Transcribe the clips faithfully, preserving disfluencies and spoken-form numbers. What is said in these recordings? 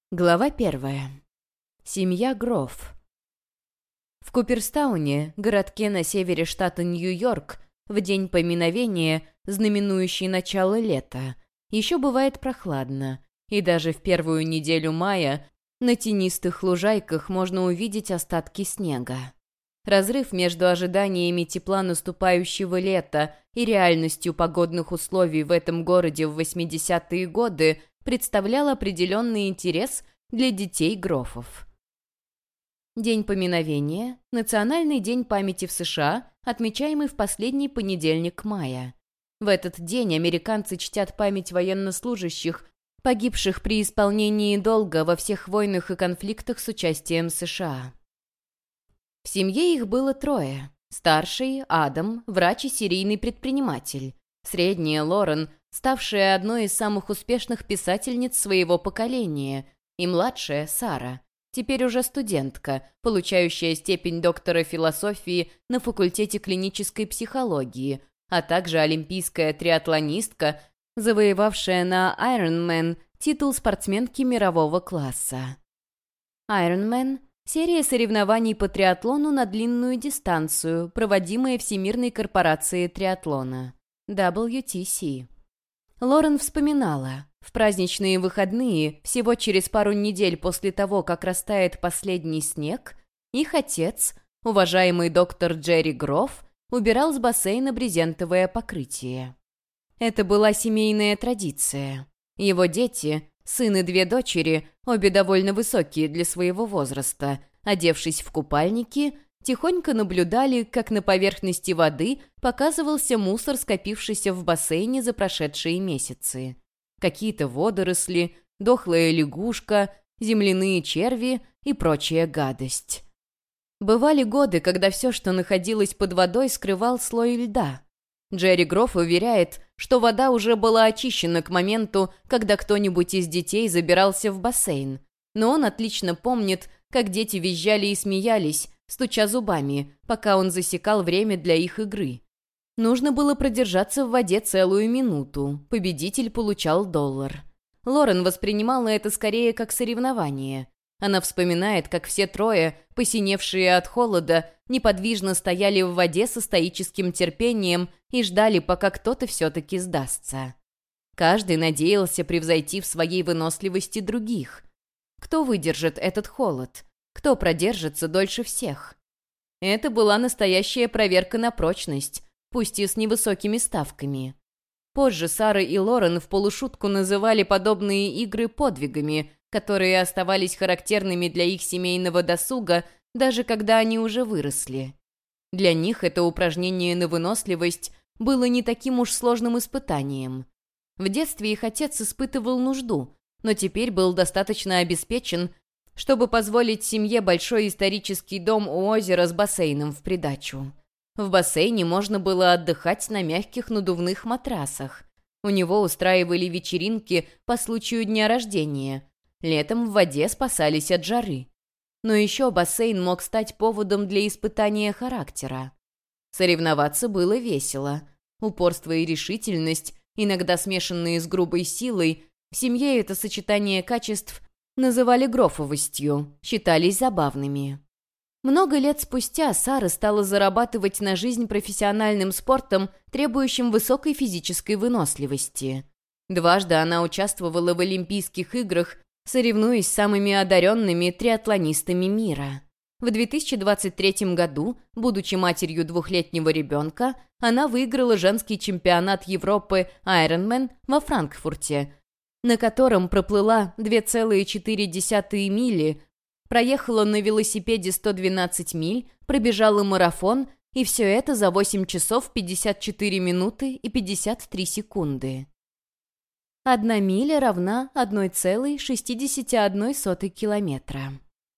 Глава первая. Семья Гроф. В Куперстауне, городке на севере штата Нью-Йорк, в день поминовения, знаменующий начало лета, еще бывает прохладно, и даже в первую неделю мая на тенистых лужайках можно увидеть остатки снега. Разрыв между ожиданиями тепла наступающего лета и реальностью погодных условий в этом городе в восьмидесятые годы представлял определенный интерес для детей Грофов. День поминовения – национальный день памяти в США, отмечаемый в последний понедельник мая. В этот день американцы чтят память военнослужащих, погибших при исполнении долга во всех войнах и конфликтах с участием США. В семье их было трое. Старший – Адам, врач и серийный предприниматель. Средняя – Лорен, ставшая одной из самых успешных писательниц своего поколения, и младшая – Сара, теперь уже студентка, получающая степень доктора философии на факультете клинической психологии, а также олимпийская триатлонистка, завоевавшая на Ironman титул спортсменки мирового класса. Ironman – серия соревнований по триатлону на длинную дистанцию, проводимая Всемирной корпорацией триатлона – дабл ю ти си. Лорен вспоминала, в праздничные выходные, всего через пару недель после того, как растает последний снег, их отец, уважаемый доктор Джерри Гроф, убирал с бассейна брезентовое покрытие. Это была семейная традиция. Его дети, сын и две дочери, обе довольно высокие для своего возраста, одевшись в купальники, тихонько наблюдали, как на поверхности воды показывался мусор, скопившийся в бассейне за прошедшие месяцы. Какие-то водоросли, дохлая лягушка, земляные черви и прочая гадость. Бывали годы, когда все, что находилось под водой, скрывал слой льда. Джерри Гроф уверяет, что вода уже была очищена к моменту, когда кто-нибудь из детей забирался в бассейн. Но он отлично помнит, как дети визжали и смеялись, стуча зубами, пока он засекал время для их игры. Нужно было продержаться в воде целую минуту. Победитель получал доллар. Лорен воспринимала это скорее как соревнование. Она вспоминает, как все трое, посиневшие от холода, неподвижно стояли в воде со стоическим терпением и ждали, пока кто-то все-таки сдастся. Каждый надеялся превзойти в своей выносливости других. Кто выдержит этот холод? Кто продержится дольше всех? Это была настоящая проверка на прочность, пусть и с невысокими ставками. Позже Сара и Лорен в полушутку называли подобные игры подвигами, которые оставались характерными для их семейного досуга, даже когда они уже выросли. Для них это упражнение на выносливость было не таким уж сложным испытанием. В детстве их отец испытывал нужду, но теперь был достаточно обеспечен, чтобы позволить семье большой исторический дом у озера с бассейном в придачу. В бассейне можно было отдыхать на мягких надувных матрасах. У него устраивали вечеринки по случаю дня рождения. Летом в воде спасались от жары. Но еще бассейн мог стать поводом для испытания характера. Соревноваться было весело. Упорство и решительность, иногда смешанные с грубой силой, в семье это сочетание качеств называли грофовостью, считались забавными. Много лет спустя Сара стала зарабатывать на жизнь профессиональным спортом, требующим высокой физической выносливости. Дважды она участвовала в Олимпийских играх, соревнуясь с самыми одаренными триатлонистами мира. В две тысячи двадцать третьем году, будучи матерью двухлетнего ребенка, она выиграла женский чемпионат Европы Ironman во Франкфурте, на котором проплыла две целых четыре десятых мили, проехала на велосипеде сто двенадцать миль, пробежала марафон, и все это за восемь часов пятьдесят четыре минуты и пятьдесят три секунды. Одна миля равна одна целая шестьдесят одна сотая километра.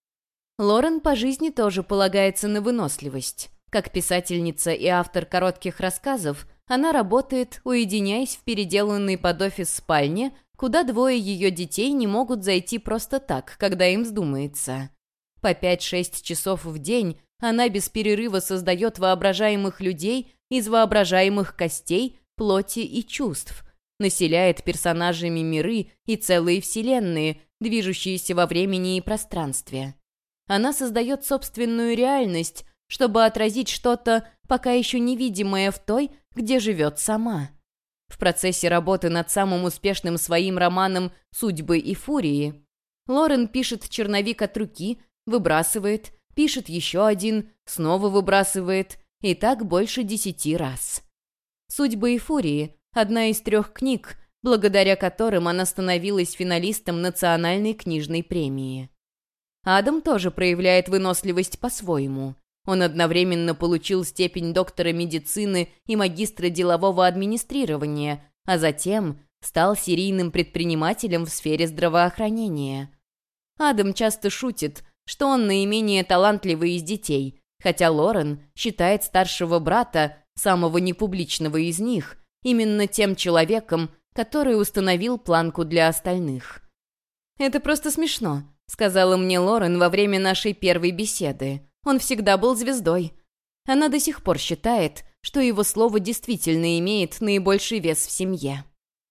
Лорен по жизни тоже полагается на выносливость. Как писательница и автор коротких рассказов, она работает, уединяясь в переделанной под офис спальне, куда двое ее детей не могут зайти просто так, когда им вздумается. По пять-шесть часов в день она без перерыва создает воображаемых людей из воображаемых костей, плоти и чувств, населяет персонажами миры и целые вселенные, движущиеся во времени и пространстве. Она создает собственную реальность, чтобы отразить что-то, пока еще невидимое в той, где живет сама. В процессе работы над самым успешным своим романом «Судьбы и фурии» Лорен пишет черновик от руки, выбрасывает, пишет еще один, снова выбрасывает, и так больше десяти раз. «Судьбы и фурии» — одна из трех книг, благодаря которым она становилась финалистом Национальной книжной премии. Адам тоже проявляет выносливость по-своему. Он одновременно получил степень доктора медицины и магистра делового администрирования, а затем стал серийным предпринимателем в сфере здравоохранения. Адам часто шутит, что он наименее талантливый из детей, хотя Лорен считает старшего брата, самого непубличного из них, именно тем человеком, который установил планку для остальных. «Это просто смешно», — сказала мне Лорен во время нашей первой беседы. «Он всегда был звездой». Она до сих пор считает, что его слово действительно имеет наибольший вес в семье.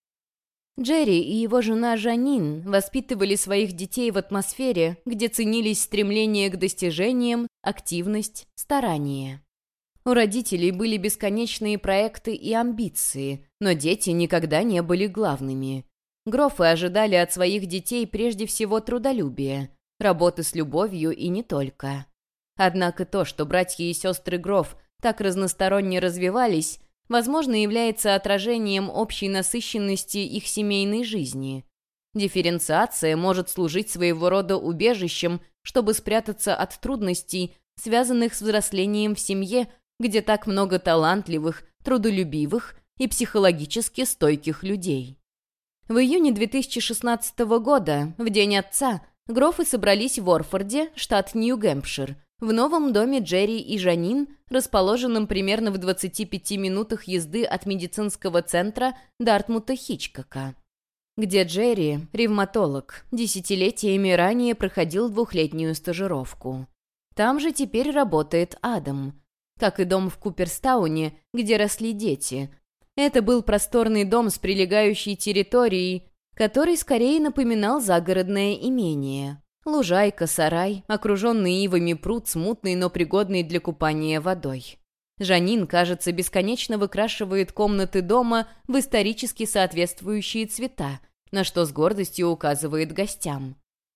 Джерри и его жена Жанин воспитывали своих детей в атмосфере, где ценились стремление к достижениям, активность, старание. У родителей были бесконечные проекты и амбиции, но дети никогда не были главными. Грофы ожидали от своих детей прежде всего трудолюбия, работы с любовью и не только. Однако то, что братья и сестры Гроф так разносторонне развивались, возможно, является отражением общей насыщенности их семейной жизни. Дифференциация может служить своего рода убежищем, чтобы спрятаться от трудностей, связанных с взрослением в семье, где так много талантливых, трудолюбивых и психологически стойких людей. В июне две тысячи шестнадцатого года, в День отца, Грофы собрались в Орфорде, штат Нью-Гэмпшир, в новом доме Джерри и Жанин, расположенном примерно в двадцати пяти минутах езды от медицинского центра Дартмута Хичкока, где Джерри, ревматолог, десятилетиями ранее проходил двухлетнюю стажировку. Там же теперь работает Адам. Как и дом в Куперстауне, где росли дети. Это был просторный дом с прилегающей территорией, который скорее напоминал загородное имение. Лужайка, сарай, окруженный ивами пруд с мутной, но пригодной для купания водой. Жанин, кажется, бесконечно выкрашивает комнаты дома в исторически соответствующие цвета, на что с гордостью указывает гостям.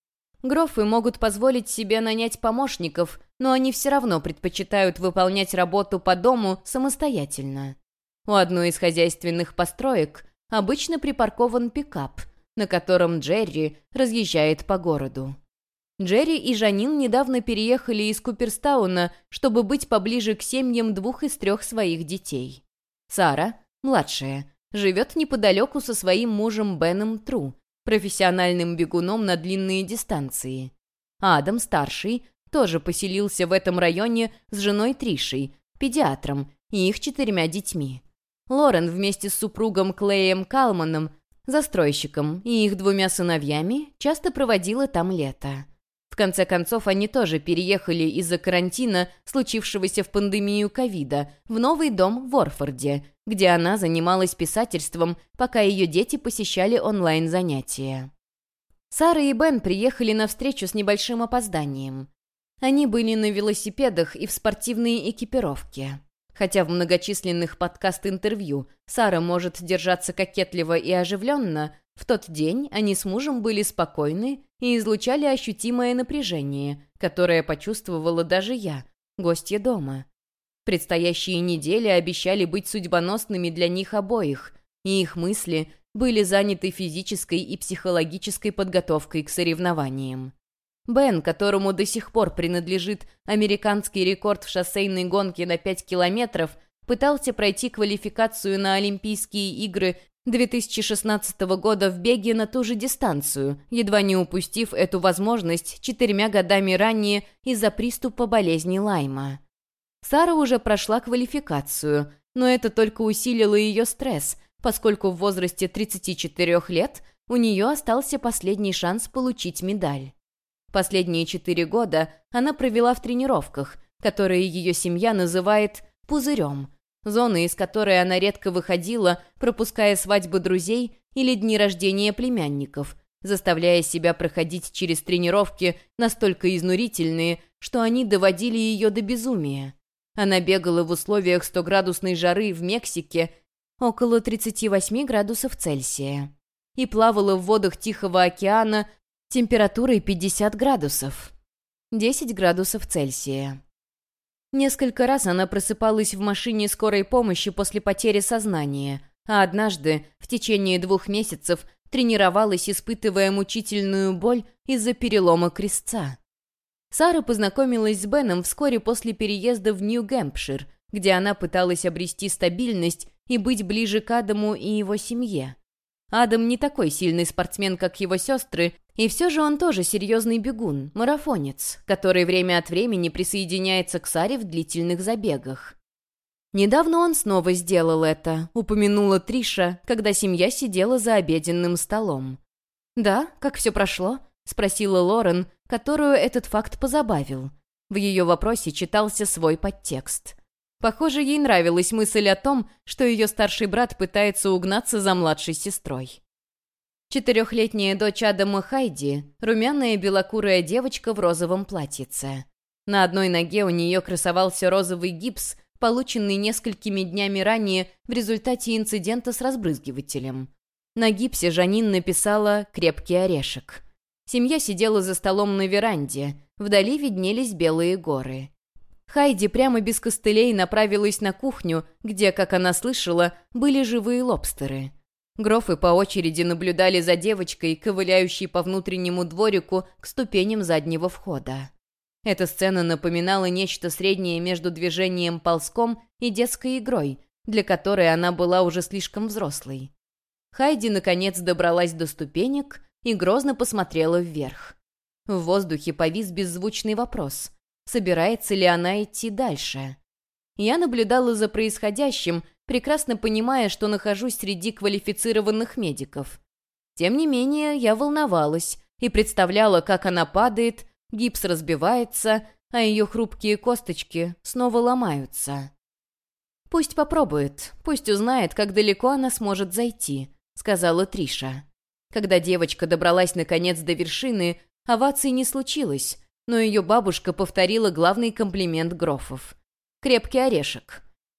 Грофы могут позволить себе нанять помощников, но они все равно предпочитают выполнять работу по дому самостоятельно. У одной из хозяйственных построек обычно припаркован пикап, на котором Джерри разъезжает по городу. Джерри и Жанин недавно переехали из Куперстауна, чтобы быть поближе к семьям двух из трех своих детей. Сара, младшая, живет неподалеку со своим мужем Беном Тру, профессиональным бегуном на длинные дистанции. Адам, старший, тоже поселился в этом районе с женой Тришей, педиатром, и их четырьмя детьми. Лорен вместе с супругом Клеем Калманом, застройщиком, и их двумя сыновьями часто проводила там лето. В конце концов, они тоже переехали из-за карантина, случившегося в пандемию ковида, в новый дом в Орфорде, где она занималась писательством, пока ее дети посещали онлайн-занятия. Сара и Бен приехали на встречу с небольшим опозданием. Они были на велосипедах и в спортивной экипировке. Хотя в многочисленных подкаст-интервью Сара может держаться кокетливо и оживленно, в тот день они с мужем были спокойны и излучали ощутимое напряжение, которое почувствовала даже я, гостья дома. Предстоящие недели обещали быть судьбоносными для них обоих, и их мысли были заняты физической и психологической подготовкой к соревнованиям. Бен, которому до сих пор принадлежит американский рекорд в шоссейной гонке на пять километров, пытался пройти квалификацию на Олимпийские игры две тысячи шестнадцатого года в беге на ту же дистанцию, едва не упустив эту возможность четырьмя годами ранее из-за приступа болезни Лайма. Сара уже прошла квалификацию, но это только усилило ее стресс, поскольку в возрасте тридцати четырёх лет у нее остался последний шанс получить медаль. Последние четыре года она провела в тренировках, которые ее семья называет «пузырем», зоны, из которой она редко выходила, пропуская свадьбы друзей или дни рождения племянников, заставляя себя проходить через тренировки настолько изнурительные, что они доводили ее до безумия. Она бегала в условиях стоградусной жары в Мексике около тридцати восьми градусов Цельсия и плавала в водах Тихого океана температурой пятьдесят градусов, десять градусов Цельсия. Несколько раз она просыпалась в машине скорой помощи после потери сознания, а однажды, в течение двух месяцев, тренировалась, испытывая мучительную боль из-за перелома крестца. Сара познакомилась с Беном вскоре после переезда в Нью-Гэмпшир, где она пыталась обрести стабильность и быть ближе к Адаму и его семье. Адам не такой сильный спортсмен, как его сестры, и все же он тоже серьезный бегун, марафонец, который время от времени присоединяется к Саре в длительных забегах. Недавно он снова сделал это, упомянула Триша, когда семья сидела за обеденным столом. «Да, как все прошло?» — спросила Лорен, которую этот факт позабавил. В ее вопросе читался свой подтекст. Похоже, ей нравилась мысль о том, что ее старший брат пытается угнаться за младшей сестрой. Четырехлетняя дочь Адама Хайди — румяная белокурая девочка в розовом платьице. На одной ноге у нее красовался розовый гипс, полученный несколькими днями ранее в результате инцидента с разбрызгивателем. На гипсе Жанин написала «крепкий орешек». Семья сидела за столом на веранде, вдали виднелись белые горы. Хайди прямо без костылей направилась на кухню, где, как она слышала, были живые лобстеры. Грофы по очереди наблюдали за девочкой, ковыляющей по внутреннему дворику к ступеням заднего входа. Эта сцена напоминала нечто среднее между движением ползком и детской игрой, для которой она была уже слишком взрослой. Хайди, наконец, добралась до ступенек и грозно посмотрела вверх. В воздухе повис беззвучный вопрос: собирается ли она идти дальше? Я наблюдала за происходящим, прекрасно понимая, что нахожусь среди квалифицированных медиков. Тем не менее, я волновалась и представляла, как она падает, гипс разбивается, а ее хрупкие косточки снова ломаются. «Пусть попробует, пусть узнает, как далеко она сможет зайти», — сказала Триша. Когда девочка добралась наконец до вершины, оваций не случилось, но ее бабушка повторила главный комплимент Грофов. «Крепкий орешек».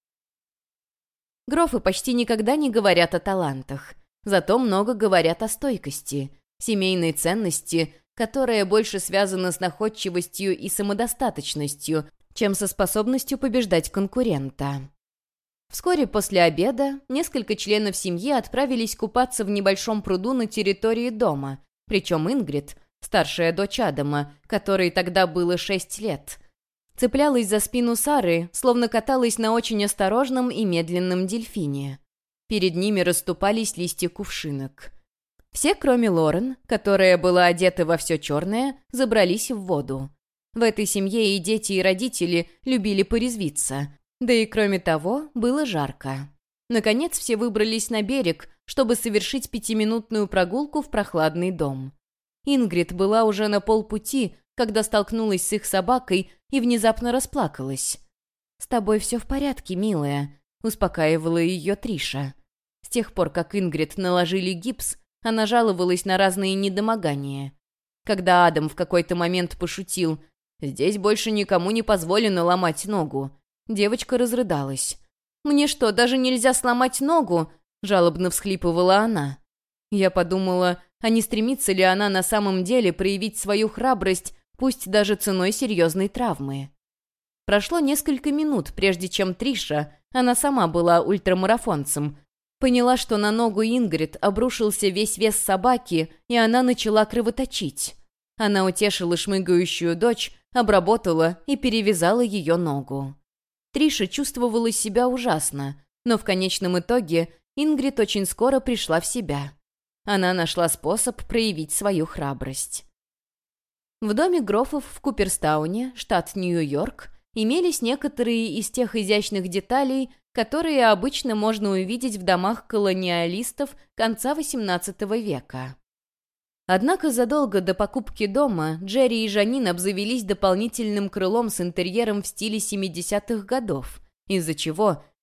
Грофы почти никогда не говорят о талантах, зато много говорят о стойкости, семейной ценности, которая больше связана с находчивостью и самодостаточностью, чем со способностью побеждать конкурента. Вскоре после обеда несколько членов семьи отправились купаться в небольшом пруду на территории дома, причем Ингрид, старшая дочь Адама, которой тогда было шесть лет, цеплялась за спину Сары, словно каталась на очень осторожном и медленном дельфине. Перед ними расступались листья кувшинок. Все, кроме Лорен, которая была одета во все черное, забрались в воду. В этой семье и дети, и родители любили порезвиться. Да и кроме того, было жарко. Наконец все выбрались на берег, чтобы совершить пятиминутную прогулку в прохладный дом. Ингрид была уже на полпути, когда столкнулась с их собакой и внезапно расплакалась. «С тобой все в порядке, милая», — успокаивала ее Триша. С тех пор, как Ингрид наложили гипс, она жаловалась на разные недомогания. Когда Адам в какой-то момент пошутил «Здесь больше никому не позволено ломать ногу», девочка разрыдалась. «Мне что, даже нельзя сломать ногу?» — жалобно всхлипывала она. Я подумала, а не стремится ли она на самом деле проявить свою храбрость, пусть даже ценой серьезной травмы. Прошло несколько минут, прежде чем Триша, она сама была ультрамарафонцем, поняла, что на ногу Ингрид обрушился весь вес собаки, и она начала кровоточить. Она утешила шмыгающую дочь, обработала и перевязала ее ногу. Триша чувствовала себя ужасно, но в конечном итоге Ингрид очень скоро пришла в себя. Она нашла способ проявить свою храбрость. В доме Грофов в Куперстауне, штат Нью-Йорк, имелись некоторые из тех изящных деталей, которые обычно можно увидеть в домах колониалистов конца восемнадцатого века. Однако задолго до покупки дома Джерри и Жанин обзавелись дополнительным крылом с интерьером в стиле семидесятых годов, из-за чего,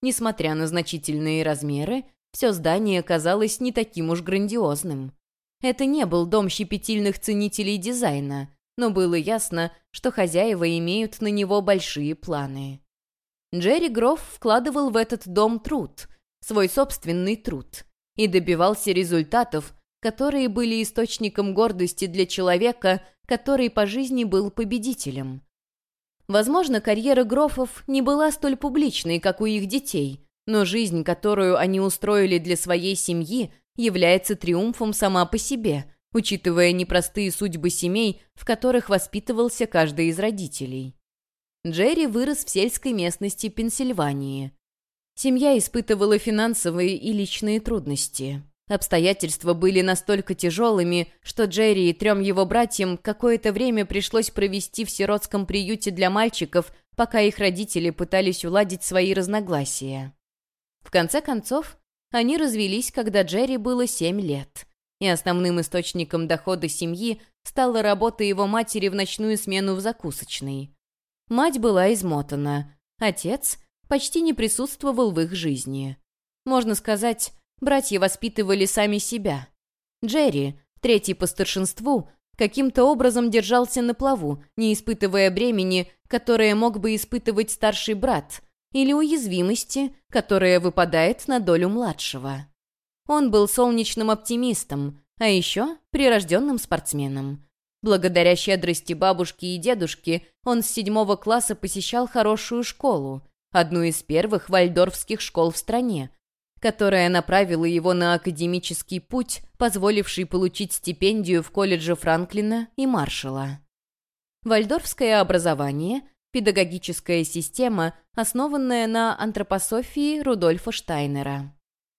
несмотря на значительные размеры, все здание казалось не таким уж грандиозным. Это не был дом щепетильных ценителей дизайна, но было ясно, что хозяева имеют на него большие планы. Джерри Гроф вкладывал в этот дом труд, свой собственный труд, и добивался результатов, которые были источником гордости для человека, который по жизни был победителем. Возможно, карьера Грофов не была столь публичной, как у их детей, но жизнь, которую они устроили для своей семьи, является триумфом сама по себе, учитывая непростые судьбы семей, в которых воспитывался каждый из родителей. Джерри вырос в сельской местности Пенсильвании. Семья испытывала финансовые и личные трудности. Обстоятельства были настолько тяжелыми, что Джерри и трем его братьям какое-то время пришлось провести в сиротском приюте для мальчиков, пока их родители пытались уладить свои разногласия. В конце концов, они развелись, когда Джерри было семь лет, и основным источником дохода семьи стала работа его матери в ночную смену в закусочной. Мать была измотана, отец почти не присутствовал в их жизни. Можно сказать, братья воспитывали сами себя. Джерри, третий по старшинству, каким-то образом держался на плаву, не испытывая бремени, которое мог бы испытывать старший брат, или уязвимости, которая выпадает на долю младшего. Он был солнечным оптимистом, а еще прирожденным спортсменом. Благодаря щедрости бабушки и дедушки он с седьмого класса посещал хорошую школу, одну из первых вальдорфских школ в стране, которая направила его на академический путь, позволивший получить стипендию в колледже Франклина и Маршалла. Вальдорфское образование – педагогическая система, основанная на антропософии Рудольфа Штайнера.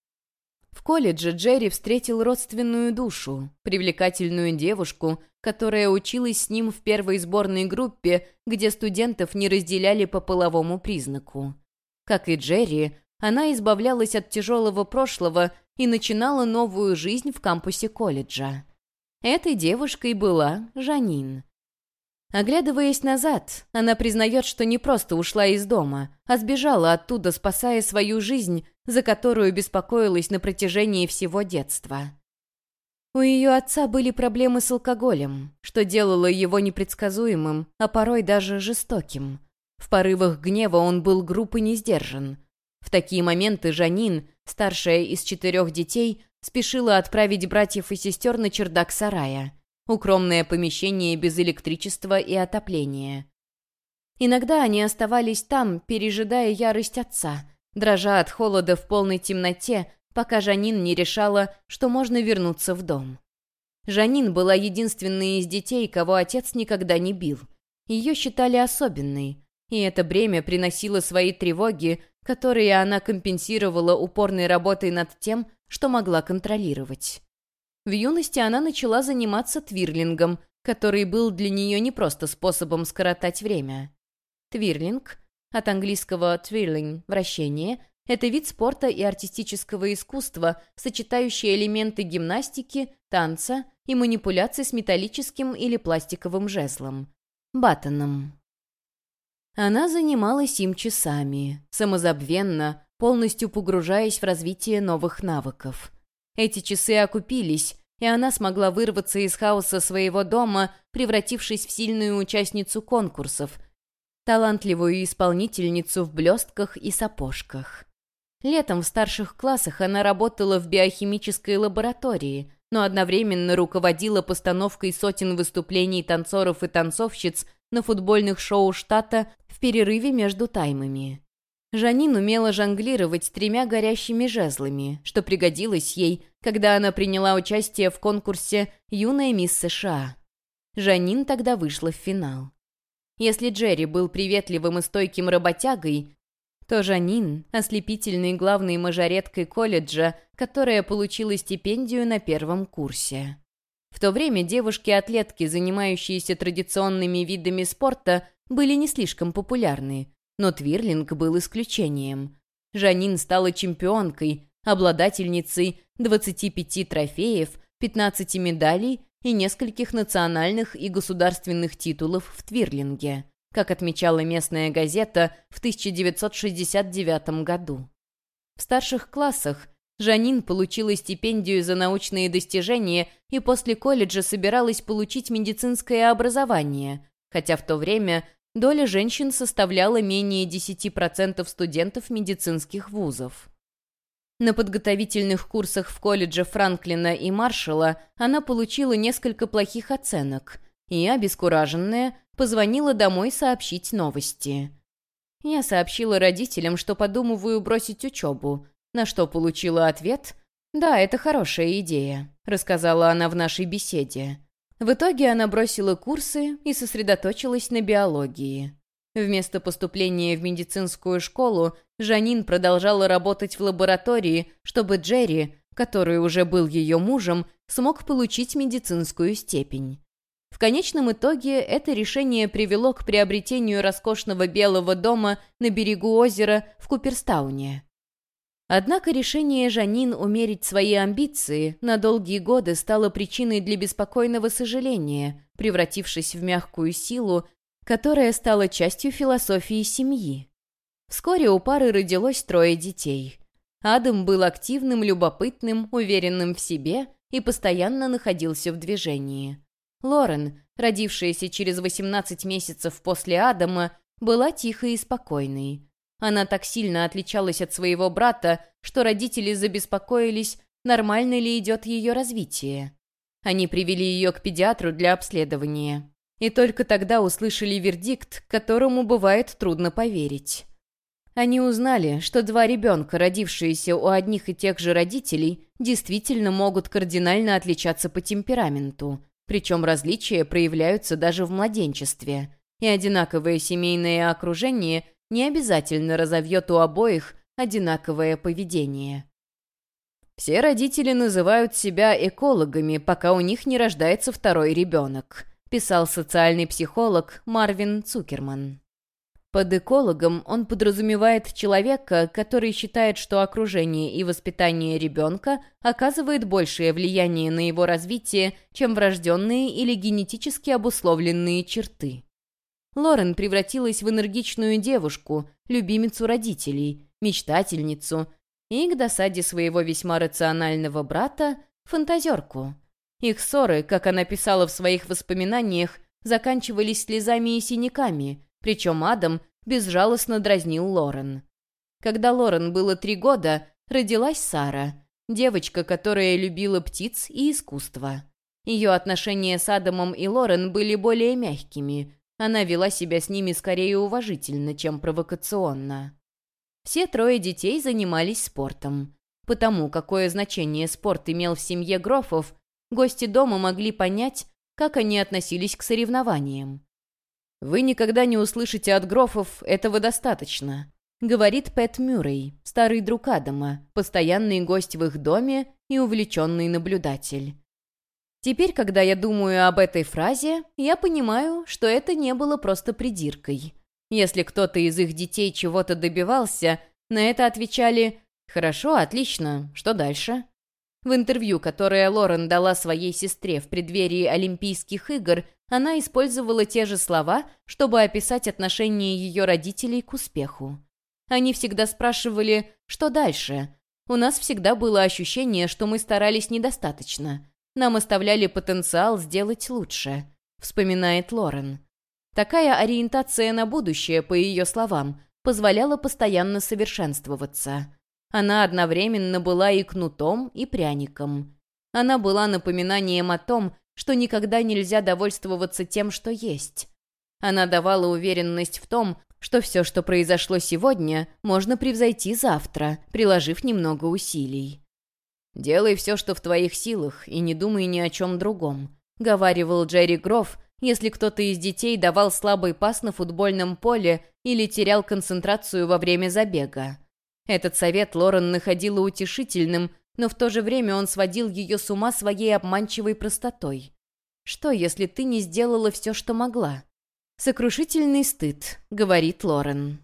В колледже Джерри встретил родственную душу, привлекательную девушку, которая училась с ним в первой сборной группе, где студентов не разделяли по половому признаку. Как и Джерри, она избавлялась от тяжелого прошлого и начинала новую жизнь в кампусе колледжа. Этой девушкой была Жанин. Оглядываясь назад, она признает, что не просто ушла из дома, а сбежала оттуда, спасая свою жизнь, за которую беспокоилась на протяжении всего детства. У ее отца были проблемы с алкоголем, что делало его непредсказуемым, а порой даже жестоким. В порывах гнева он был груб и не сдержан. В такие моменты Жанин, старшая из четырех детей, спешила отправить братьев и сестер на чердак сарая, укромное помещение без электричества и отопления. Иногда они оставались там, пережидая ярость отца, дрожа от холода в полной темноте, пока Жанин не решала, что можно вернуться в дом. Жанин была единственной из детей, кого отец никогда не бил. Ее считали особенной, и это бремя приносило свои тревоги, которые она компенсировала упорной работой над тем, что могла контролировать. В юности она начала заниматься твирлингом, который был для нее не просто способом скоротать время. Твирлинг, от английского twirling – вращение, это вид спорта и артистического искусства, сочетающий элементы гимнастики, танца и манипуляций с металлическим или пластиковым жезлом – батоном. Она занималась им часами, самозабвенно, полностью погружаясь в развитие новых навыков. Эти часы окупились, и она смогла вырваться из хаоса своего дома, превратившись в сильную участницу конкурсов, талантливую исполнительницу в блестках и сапожках. Летом в старших классах она работала в биохимической лаборатории, но одновременно руководила постановкой сотен выступлений танцоров и танцовщиц на футбольных шоу штата в перерыве между таймами. Жанин умела жонглировать тремя горящими жезлами, что пригодилось ей, когда она приняла участие в конкурсе «Юная мисс США». Жанин тогда вышла в финал. Если Джерри был приветливым и стойким работягой, то Жанин — ослепительной главной мажореткой колледжа, которая получила стипендию на первом курсе. В то время девушки-атлетки, занимающиеся традиционными видами спорта, были не слишком популярны, но твирлинг был исключением. Жанин стала чемпионкой, обладательницей двадцати пяти трофеев, пятнадцати медалей и нескольких национальных и государственных титулов в твирлинге, как отмечала местная газета в тысяча девятьсот шестьдесят девятом году. В старших классах Жанин получила стипендию за научные достижения и после колледжа собиралась получить медицинское образование, хотя в то время доля женщин составляла менее десяти процентов студентов медицинских вузов. На подготовительных курсах в колледже Франклина и Маршалла она получила несколько плохих оценок и, обескураженная, позвонила домой сообщить новости. Я сообщила родителям, что подумываю бросить учебу, на что получила ответ: «Да, это хорошая идея», — рассказала она в нашей беседе. В итоге она бросила курсы и сосредоточилась на биологии. Вместо поступления в медицинскую школу Жанин продолжала работать в лаборатории, чтобы Джерри, который уже был ее мужем, смог получить медицинскую степень. В конечном итоге это решение привело к приобретению роскошного белого дома на берегу озера в Куперстауне. Однако решение Жанин умерить свои амбиции на долгие годы стало причиной для беспокойного сожаления, превратившись в мягкую силу, которая стала частью философии семьи. Вскоре у пары родилось трое детей. Адам был активным, любопытным, уверенным в себе и постоянно находился в движении. Лорен, родившаяся через восемнадцать месяцев после Адама, была тихой и спокойной. Она так сильно отличалась от своего брата, что родители забеспокоились, нормально ли идет ее развитие. Они привели ее к педиатру для обследования. И только тогда услышали вердикт, которому бывает трудно поверить. Они узнали, что два ребенка, родившиеся у одних и тех же родителей, действительно могут кардинально отличаться по темпераменту, причем различия проявляются даже в младенчестве, и одинаковое семейное окружение не обязательно разовьет у обоих одинаковое поведение. Все родители называют себя экологами, пока у них не рождается второй ребенок, писал социальный психолог Марвин Цукерман. Под экологом он подразумевает человека, который считает, что окружение и воспитание ребенка оказывает большее влияние на его развитие, чем врожденные или генетически обусловленные черты. Лорен превратилась в энергичную девушку, любимицу родителей, мечтательницу и, к досаде своего весьма рационального брата, фантазерку. Их ссоры, как она писала в своих воспоминаниях, заканчивались слезами и синяками, причем Адам безжалостно дразнил Лорен. Когда Лорен было три года, родилась Сара, девочка, которая любила птиц и искусство. Ее отношения с Адамом и Лорен были более мягкими. Она вела себя с ними скорее уважительно, чем провокационно. Все трое детей занимались спортом. Потому какое значение спорт имел в семье Грофов, гости дома могли понять, как они относились к соревнованиям. «Вы никогда не услышите от Грофов «этого достаточно», — говорит Пэт Мюррей, старый друг Адама, постоянный гость в их доме и увлеченный наблюдатель. Теперь, когда я думаю об этой фразе, я понимаю, что это не было просто придиркой. Если кто-то из их детей чего-то добивался, на это отвечали «Хорошо, отлично, что дальше?». В интервью, которое Лорен дала своей сестре в преддверии Олимпийских игр, она использовала те же слова, чтобы описать отношение ее родителей к успеху. Они всегда спрашивали «что дальше?». У нас всегда было ощущение, что мы старались недостаточно. Нам оставляли потенциал сделать лучше, вспоминает Лорен. Такая ориентация на будущее, по ее словам, позволяла постоянно совершенствоваться. Она одновременно была и кнутом, и пряником. Она была напоминанием о том, что никогда нельзя довольствоваться тем, что есть. Она давала уверенность в том, что все, что произошло сегодня, можно превзойти завтра, приложив немного усилий. «Делай все, что в твоих силах, и не думай ни о чем другом», — говаривал Джерри Гроф, если кто-то из детей давал слабый пас на футбольном поле или терял концентрацию во время забега. Этот совет Лорен находила утешительным, но в то же время он сводил ее с ума своей обманчивой простотой. «Что, если ты не сделала все, что могла?» «Сокрушительный стыд», — говорит Лорен.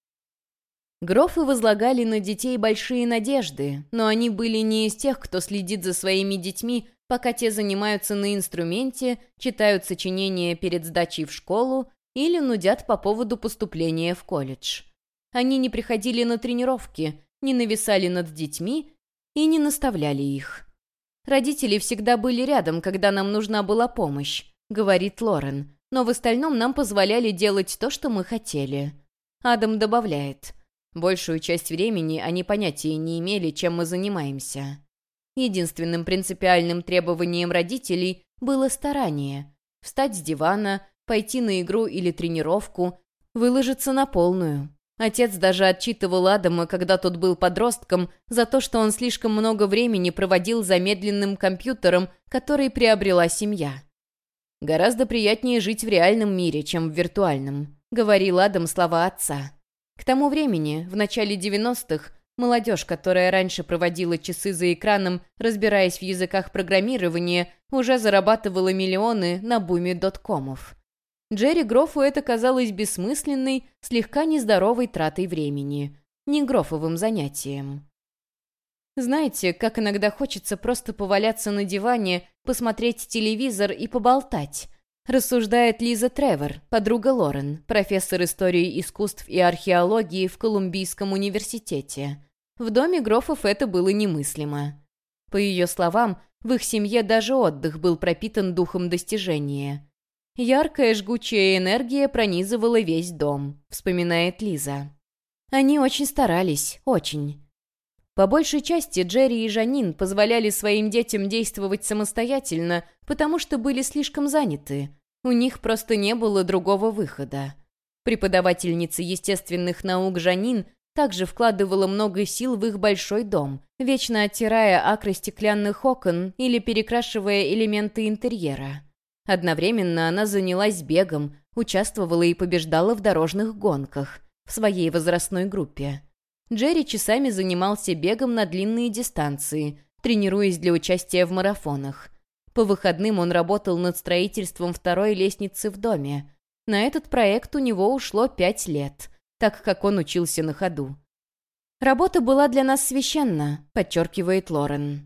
Грофы возлагали на детей большие надежды, но они были не из тех, кто следит за своими детьми, пока те занимаются на инструменте, читают сочинения перед сдачей в школу или нудят по поводу поступления в колледж. Они не приходили на тренировки, не нависали над детьми и не наставляли их. «Родители всегда были рядом, когда нам нужна была помощь», — говорит Лорен, «но в остальном нам позволяли делать то, что мы хотели». Адам добавляет: «Большую часть времени они понятия не имели, чем мы занимаемся». Единственным принципиальным требованием родителей было старание. Встать с дивана, пойти на игру или тренировку, выложиться на полную. Отец даже отчитывал Адама, когда тот был подростком, за то, что он слишком много времени проводил за медленным компьютером, который приобрела семья. «Гораздо приятнее жить в реальном мире, чем в виртуальном», — говорил Адам слова отца. К тому времени, в начале девяностых, молодежь, которая раньше проводила часы за экраном, разбираясь в языках программирования, уже зарабатывала миллионы на буме доткомов. Джерри Грофу это казалось бессмысленной, слегка нездоровой тратой времени, не Грофовым занятием. Знаете, как иногда хочется просто поваляться на диване, посмотреть телевизор и поболтать, рассуждает Лиза Тревор, подруга Лорен, профессор истории искусств и археологии в Колумбийском университете. В доме Грофов это было немыслимо. По ее словам, в их семье даже отдых был пропитан духом достижения. «Яркая жгучая энергия пронизывала весь дом», — вспоминает Лиза. «Они очень старались, очень». По большей части Джерри и Жанин позволяли своим детям действовать самостоятельно, потому что были слишком заняты. У них просто не было другого выхода. Преподавательница естественных наук Жанин также вкладывала много сил в их большой дом, вечно оттирая акры стеклянных окон или перекрашивая элементы интерьера. Одновременно она занялась бегом, участвовала и побеждала в дорожных гонках в своей возрастной группе. Джерри часами занимался бегом на длинные дистанции, тренируясь для участия в марафонах. По выходным он работал над строительством второй лестницы в доме. На этот проект у него ушло пять лет, так как он учился на ходу. «Работа была для нас священна», — подчеркивает Лорен.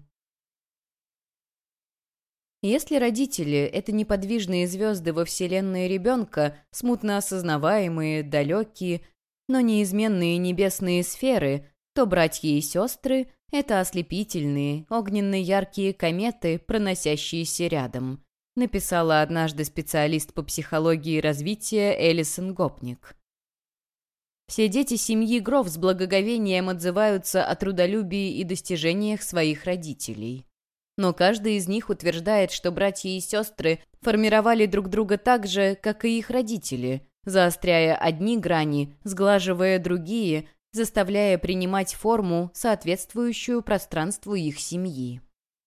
Если родители — это неподвижные звезды во вселенной ребенка, смутно осознаваемые, далекие, но неизменные небесные сферы, то братья и сестры — это ослепительные, огненно-яркие кометы, проносящиеся рядом, написала однажды специалист по психологии развития Элисон Гопник. Все дети семьи Гроф с благоговением отзываются о трудолюбии и достижениях своих родителей. Но каждый из них утверждает, что братья и сестры формировали друг друга так же, как и их родители, заостряя одни грани, сглаживая другие, заставляя принимать форму, соответствующую пространству их семьи.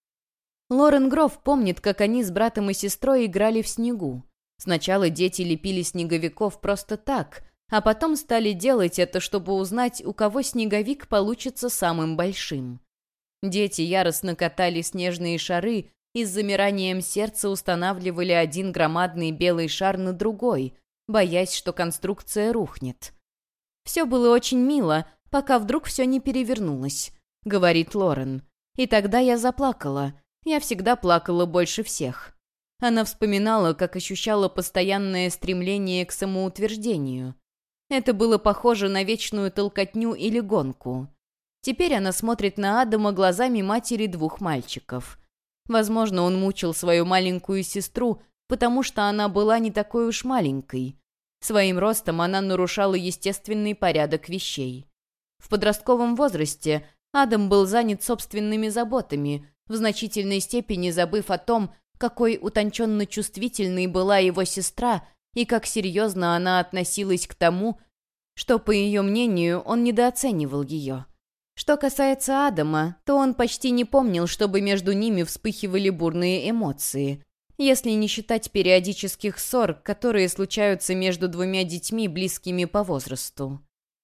Лорен Гроф помнит, как они с братом и сестрой играли в снегу. Сначала дети лепили снеговиков просто так, а потом стали делать это, чтобы узнать, у кого снеговик получится самым большим. Дети яростно катали снежные шары и с замиранием сердца устанавливали один громадный белый шар на другой, боясь, что конструкция рухнет. «Все было очень мило, пока вдруг все не перевернулось», — говорит Лорен. «И тогда я заплакала. Я всегда плакала больше всех». Она вспоминала, как ощущала постоянное стремление к самоутверждению. Это было похоже на вечную толкотню или гонку. Теперь она смотрит на Адама глазами матери двух мальчиков. Возможно, он мучил свою маленькую сестру, потому что она была не такой уж маленькой. Своим ростом она нарушала естественный порядок вещей. В подростковом возрасте Адам был занят собственными заботами, в значительной степени забыв о том, какой утонченно чувствительной была его сестра и как серьезно она относилась к тому, что, по ее мнению, он недооценивал ее. Что касается Адама, то он почти не помнил, чтобы между ними вспыхивали бурные эмоции, если не считать периодических ссор, которые случаются между двумя детьми, близкими по возрасту.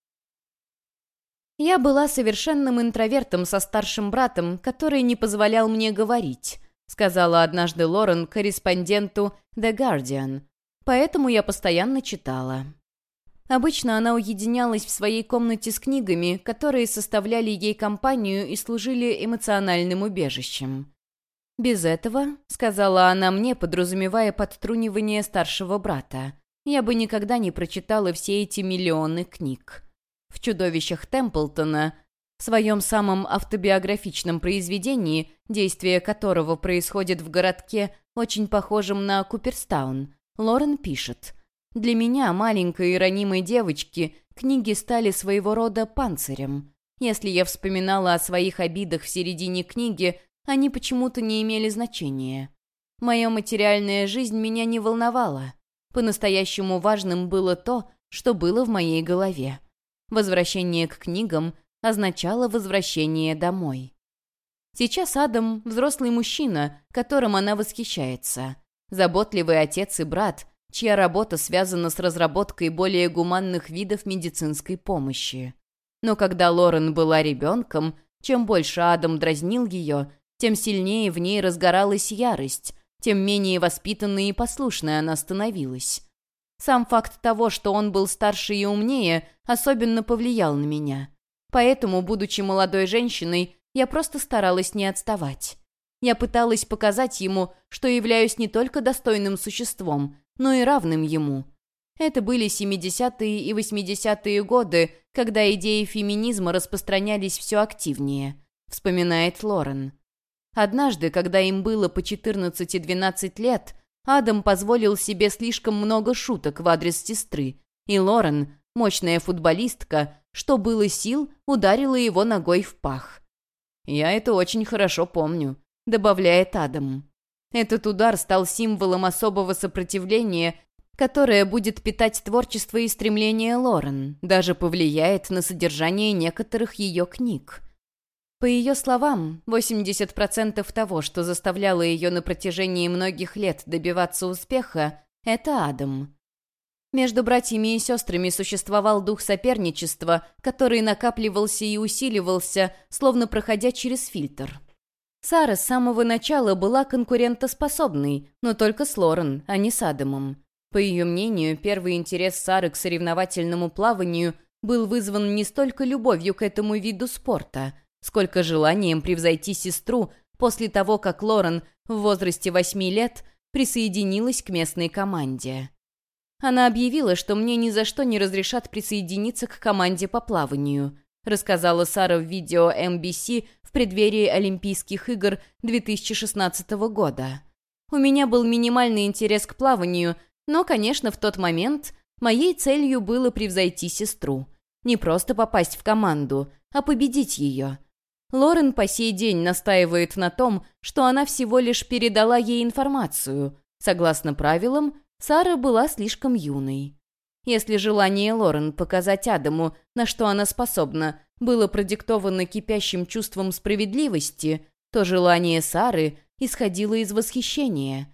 «Я была совершенным интровертом со старшим братом, который не позволял мне говорить», сказала однажды Лорен корреспонденту The Guardian, «поэтому я постоянно читала». Обычно она уединялась в своей комнате с книгами, которые составляли ей компанию и служили эмоциональным убежищем. «Без этого, — сказала она мне, подразумевая подтрунивание старшего брата, — я бы никогда не прочитала все эти миллионы книг. В «Чудовищах Темплтона» В своем самом автобиографичном произведении, действие которого происходит в городке, очень похожем на Куперстаун, Лорен пишет: «Для меня, маленькой и ранимой девочки, книги стали своего рода панцирем. Если я вспоминала о своих обидах в середине книги, они почему-то не имели значения. Моя материальная жизнь меня не волновала. По-настоящему важным было то, что было в моей голове. Возвращение к книгам означало возвращение домой». Сейчас Адам – взрослый мужчина, которым она восхищается. Заботливый отец и брат, чья работа связана с разработкой более гуманных видов медицинской помощи. Но когда Лорен была ребенком, чем больше Адам дразнил ее, тем сильнее в ней разгоралась ярость, тем менее воспитанной и послушной она становилась. Сам факт того, что он был старше и умнее, особенно повлиял на меня. Поэтому, будучи молодой женщиной, я просто старалась не отставать. Я пыталась показать ему, что являюсь не только достойным существом, но и равным ему. Это были семидесятые и восьмидесятые годы, когда идеи феминизма распространялись все активнее, вспоминает Лорен. Однажды, когда им было по четырнадцать-двенадцать лет, Адам позволил себе слишком много шуток в адрес сестры, и Лорен, мощная футболистка, что было сил, ударила его ногой в пах. «Я это очень хорошо помню», — добавляет Адам. Этот удар стал символом особого сопротивления, которое будет питать творчество и стремление Лорен, даже повлияет на содержание некоторых ее книг. По ее словам, восемьдесят процентов того, что заставляло ее на протяжении многих лет добиваться успеха, это Адам. Между братьями и сестрами существовал дух соперничества, который накапливался и усиливался, словно проходя через фильтр. Сара с самого начала была конкурентоспособной, но только с Лорен, а не с Адамом. По ее мнению, первый интерес Сары к соревновательному плаванию был вызван не столько любовью к этому виду спорта, сколько желанием превзойти сестру после того, как Лорен в возрасте восьми лет присоединилась к местной команде. Она объявила, что мне ни за что не разрешат присоединиться к команде по плаванию, рассказала Сара в видео эм би си в преддверии Олимпийских игр две тысячи шестнадцатого года. У меня был минимальный интерес к плаванию, но, конечно, в тот момент моей целью было превзойти сестру. Не просто попасть в команду, а победить ее. Лорен по сей день настаивает на том, что она всего лишь передала ей информацию. Согласно правилам, Сара была слишком юной. Если желание Лорен показать Адаму, на что она способна, было продиктовано кипящим чувством справедливости, то желание Сары исходило из восхищения.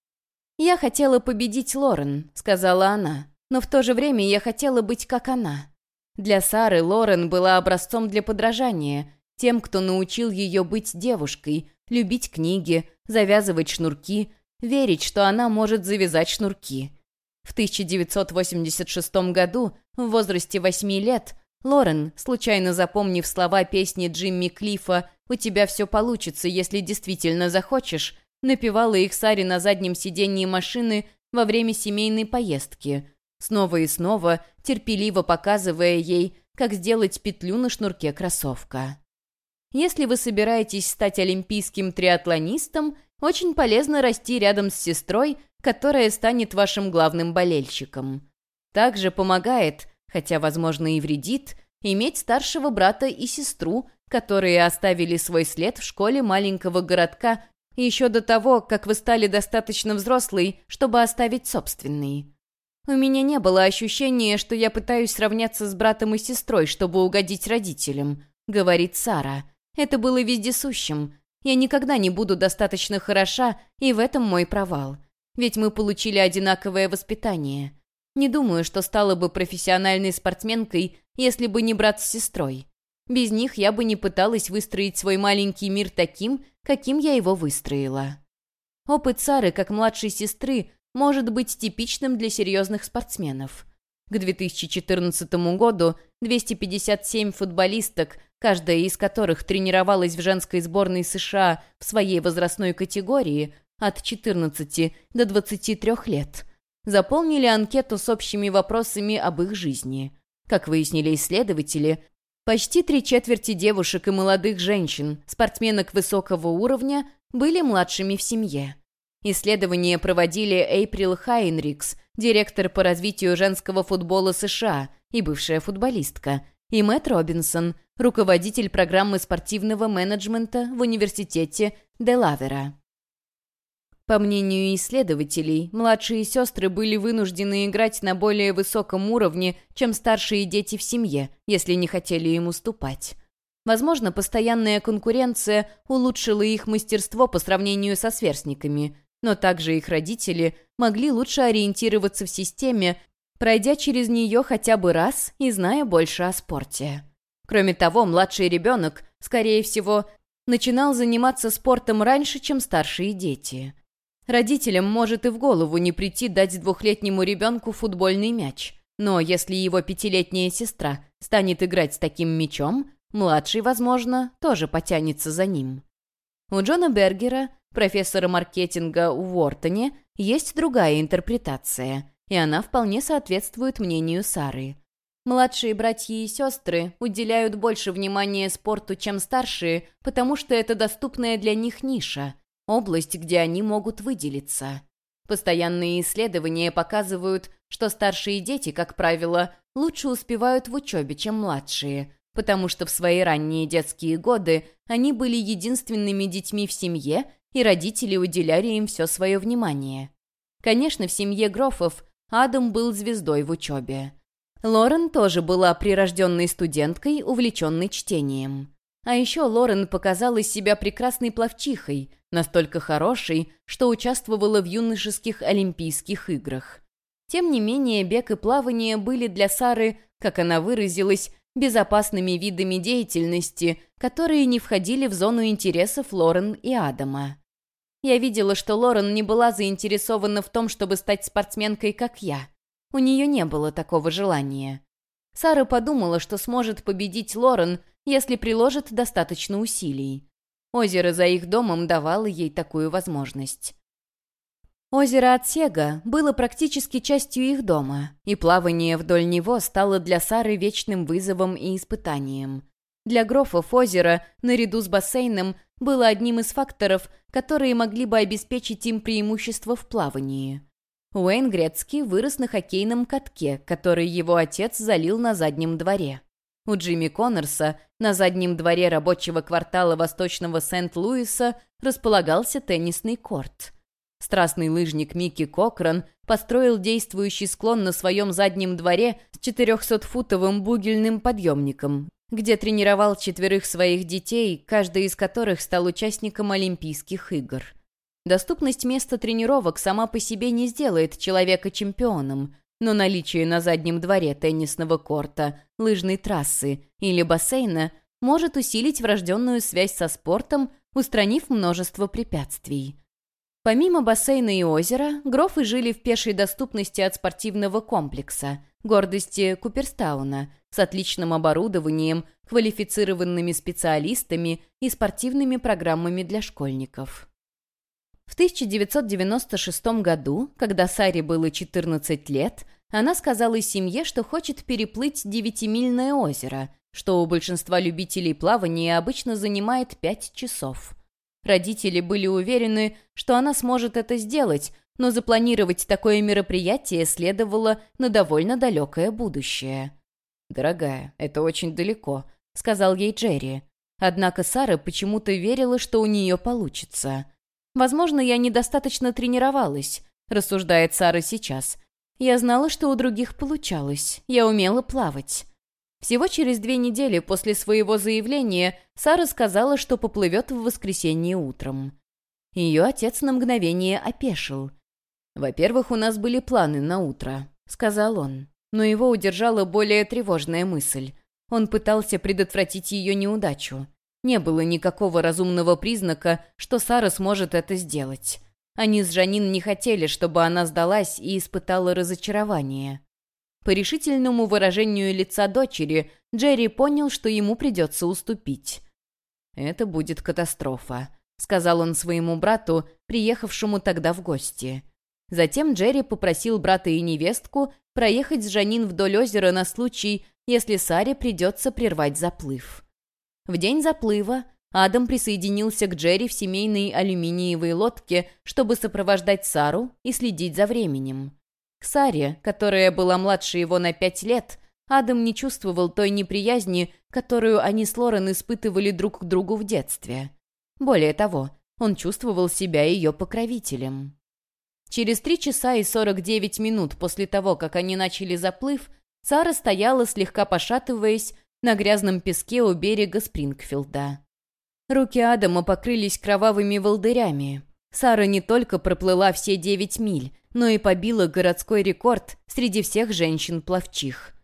«Я хотела победить Лорен», — сказала она, «но в то же время я хотела быть как она». Для Сары Лорен была образцом для подражания, тем, кто научил ее быть девушкой, любить книги, завязывать шнурки, верить, что она может завязать шнурки. В тысяча девятьсот восемьдесят шестом году, в возрасте восьми лет, Лорен, случайно запомнив слова песни Джимми Клиффа «У тебя все получится, если действительно захочешь», напевала их Саре на заднем сиденье машины во время семейной поездки, снова и снова терпеливо показывая ей, как сделать петлю на шнурке кроссовка. Если вы собираетесь стать олимпийским триатлонистом, очень полезно расти рядом с сестрой, которая станет вашим главным болельщиком. Также помогает, хотя, возможно, и вредит, иметь старшего брата и сестру, которые оставили свой след в школе маленького городка еще до того, как вы стали достаточно взрослой, чтобы оставить собственный. У меня не было ощущения, что я пытаюсь сравняться с братом и сестрой, чтобы угодить родителям, говорит Сара. Это было вездесущим. Я никогда не буду достаточно хороша, и в этом мой провал. Ведь мы получили одинаковое воспитание. Не думаю, что стала бы профессиональной спортсменкой, если бы не брат с сестрой. Без них я бы не пыталась выстроить свой маленький мир таким, каким я его выстроила. Опыт Сары как младшей сестры может быть типичным для серьезных спортсменов. К две тысячи четырнадцатому году двести пятьдесят семь футболисток, каждая из которых тренировалась в женской сборной США в своей возрастной категории от четырнадцати до двадцати трёх лет, заполнили анкету с общими вопросами об их жизни. Как выяснили исследователи, Почти три четверти девушек и молодых женщин, спортсменок высокого уровня, были младшими в семье. Исследование проводили Эйприл Хайнрикс, директор по развитию женского футбола США и бывшая футболистка, и Мэтт Робинсон, руководитель программы спортивного менеджмента в университете Делавера. По мнению исследователей, младшие сестры были вынуждены играть на более высоком уровне, чем старшие дети в семье, если не хотели им уступать. Возможно, постоянная конкуренция улучшила их мастерство по сравнению со сверстниками, но также их родители могли лучше ориентироваться в системе, пройдя через нее хотя бы раз и зная больше о спорте. Кроме того, младший ребенок, скорее всего, начинал заниматься спортом раньше, чем старшие дети. Родителям может и в голову не прийти дать двухлетнему ребенку футбольный мяч, но если его пятилетняя сестра станет играть с таким мячом, младший, возможно, тоже потянется за ним. У Джона Бергера, профессора маркетинга в Уортоне, есть другая интерпретация, и она вполне соответствует мнению Сары. Младшие братья и сестры уделяют больше внимания спорту, чем старшие, потому что это доступная для них ниша, область, где они могут выделиться. Постоянные исследования показывают, что старшие дети, как правило, лучше успевают в учебе, чем младшие, потому что в свои ранние детские годы они были единственными детьми в семье, и родители уделяли им все свое внимание. Конечно, в семье Грофов Адам был звездой в учебе. Лорен тоже была прирожденной студенткой, увлеченной чтением. А еще Лорен показала из себя прекрасной пловчихой, настолько хорошей, что участвовала в юношеских Олимпийских играх. Тем не менее, бег и плавание были для Сары, как она выразилась, безопасными видами деятельности, которые не входили в зону интересов Лорен и Адама. Я видела, что Лорен не была заинтересована в том, чтобы стать спортсменкой, как я. У нее не было такого желания. Сара подумала, что сможет победить Лорен, если приложит достаточно усилий. Озеро за их домом давало ей такую возможность. Озеро Отсега было практически частью их дома, и плавание вдоль него стало для Сары вечным вызовом и испытанием. Для Грофов озеро, наряду с бассейном, было одним из факторов, которые могли бы обеспечить им преимущество в плавании. Уэйн Грецки вырос на хоккейном катке, который его отец залил на заднем дворе. У Джимми Коннорса на заднем дворе рабочего квартала восточного Сент-Луиса располагался теннисный корт. Страстный лыжник Микки Кокран построил действующий склон на своем заднем дворе с четырехсотфутовым бугельным подъемником, где тренировал четверых своих детей, каждый из которых стал участником Олимпийских игр. Доступность места тренировок сама по себе не сделает человека чемпионом, но наличие на заднем дворе теннисного корта, лыжной трассы или бассейна может усилить врожденную связь со спортом, устранив множество препятствий. Помимо бассейна и озера, Грофы жили в пешей доступности от спортивного комплекса, гордости Куперстауна, с отличным оборудованием, квалифицированными специалистами и спортивными программами для школьников. В тысяча девятьсот девяносто шестом году, когда Саре было четырнадцать лет, она сказала семье, что хочет переплыть девятимильное озеро, что у большинства любителей плавания обычно занимает пять часов. Родители были уверены, что она сможет это сделать, но запланировать такое мероприятие следовало на довольно далекое будущее. «Дорогая, это очень далеко», — сказал ей Джерри. Однако Сара почему-то верила, что у нее получится. «Возможно, я недостаточно тренировалась», — рассуждает Сара сейчас. «Я знала, что у других получалось. Я умела плавать». Всего через две недели после своего заявления Сара сказала, что поплывет в воскресенье утром. Ее отец на мгновение опешил. «Во-первых, у нас были планы на утро», — сказал он. Но его удержала более тревожная мысль. Он пытался предотвратить ее неудачу. Не было никакого разумного признака, что Сара сможет это сделать. Они с Жанин не хотели, чтобы она сдалась и испытала разочарование. По решительному выражению лица дочери, Джерри понял, что ему придется уступить. «Это будет катастрофа», — сказал он своему брату, приехавшему тогда в гости. Затем Джерри попросил брата и невестку проехать с Жанин вдоль озера на случай, если Саре придется прервать заплыв. В день заплыва Адам присоединился к Джерри в семейной алюминиевой лодке, чтобы сопровождать Сару и следить за временем. К Саре, которая была младше его на пять лет, Адам не чувствовал той неприязни, которую они с Лорен испытывали друг к другу в детстве. Более того, он чувствовал себя ее покровителем. Через три часа и сорок девять минут после того, как они начали заплыв, Сара стояла, слегка пошатываясь, на грязном песке у берега Спрингфилда. Руки Адама покрылись кровавыми волдырями. Сара не только проплыла все девять миль, но и побила городской рекорд среди всех женщин-пловчих.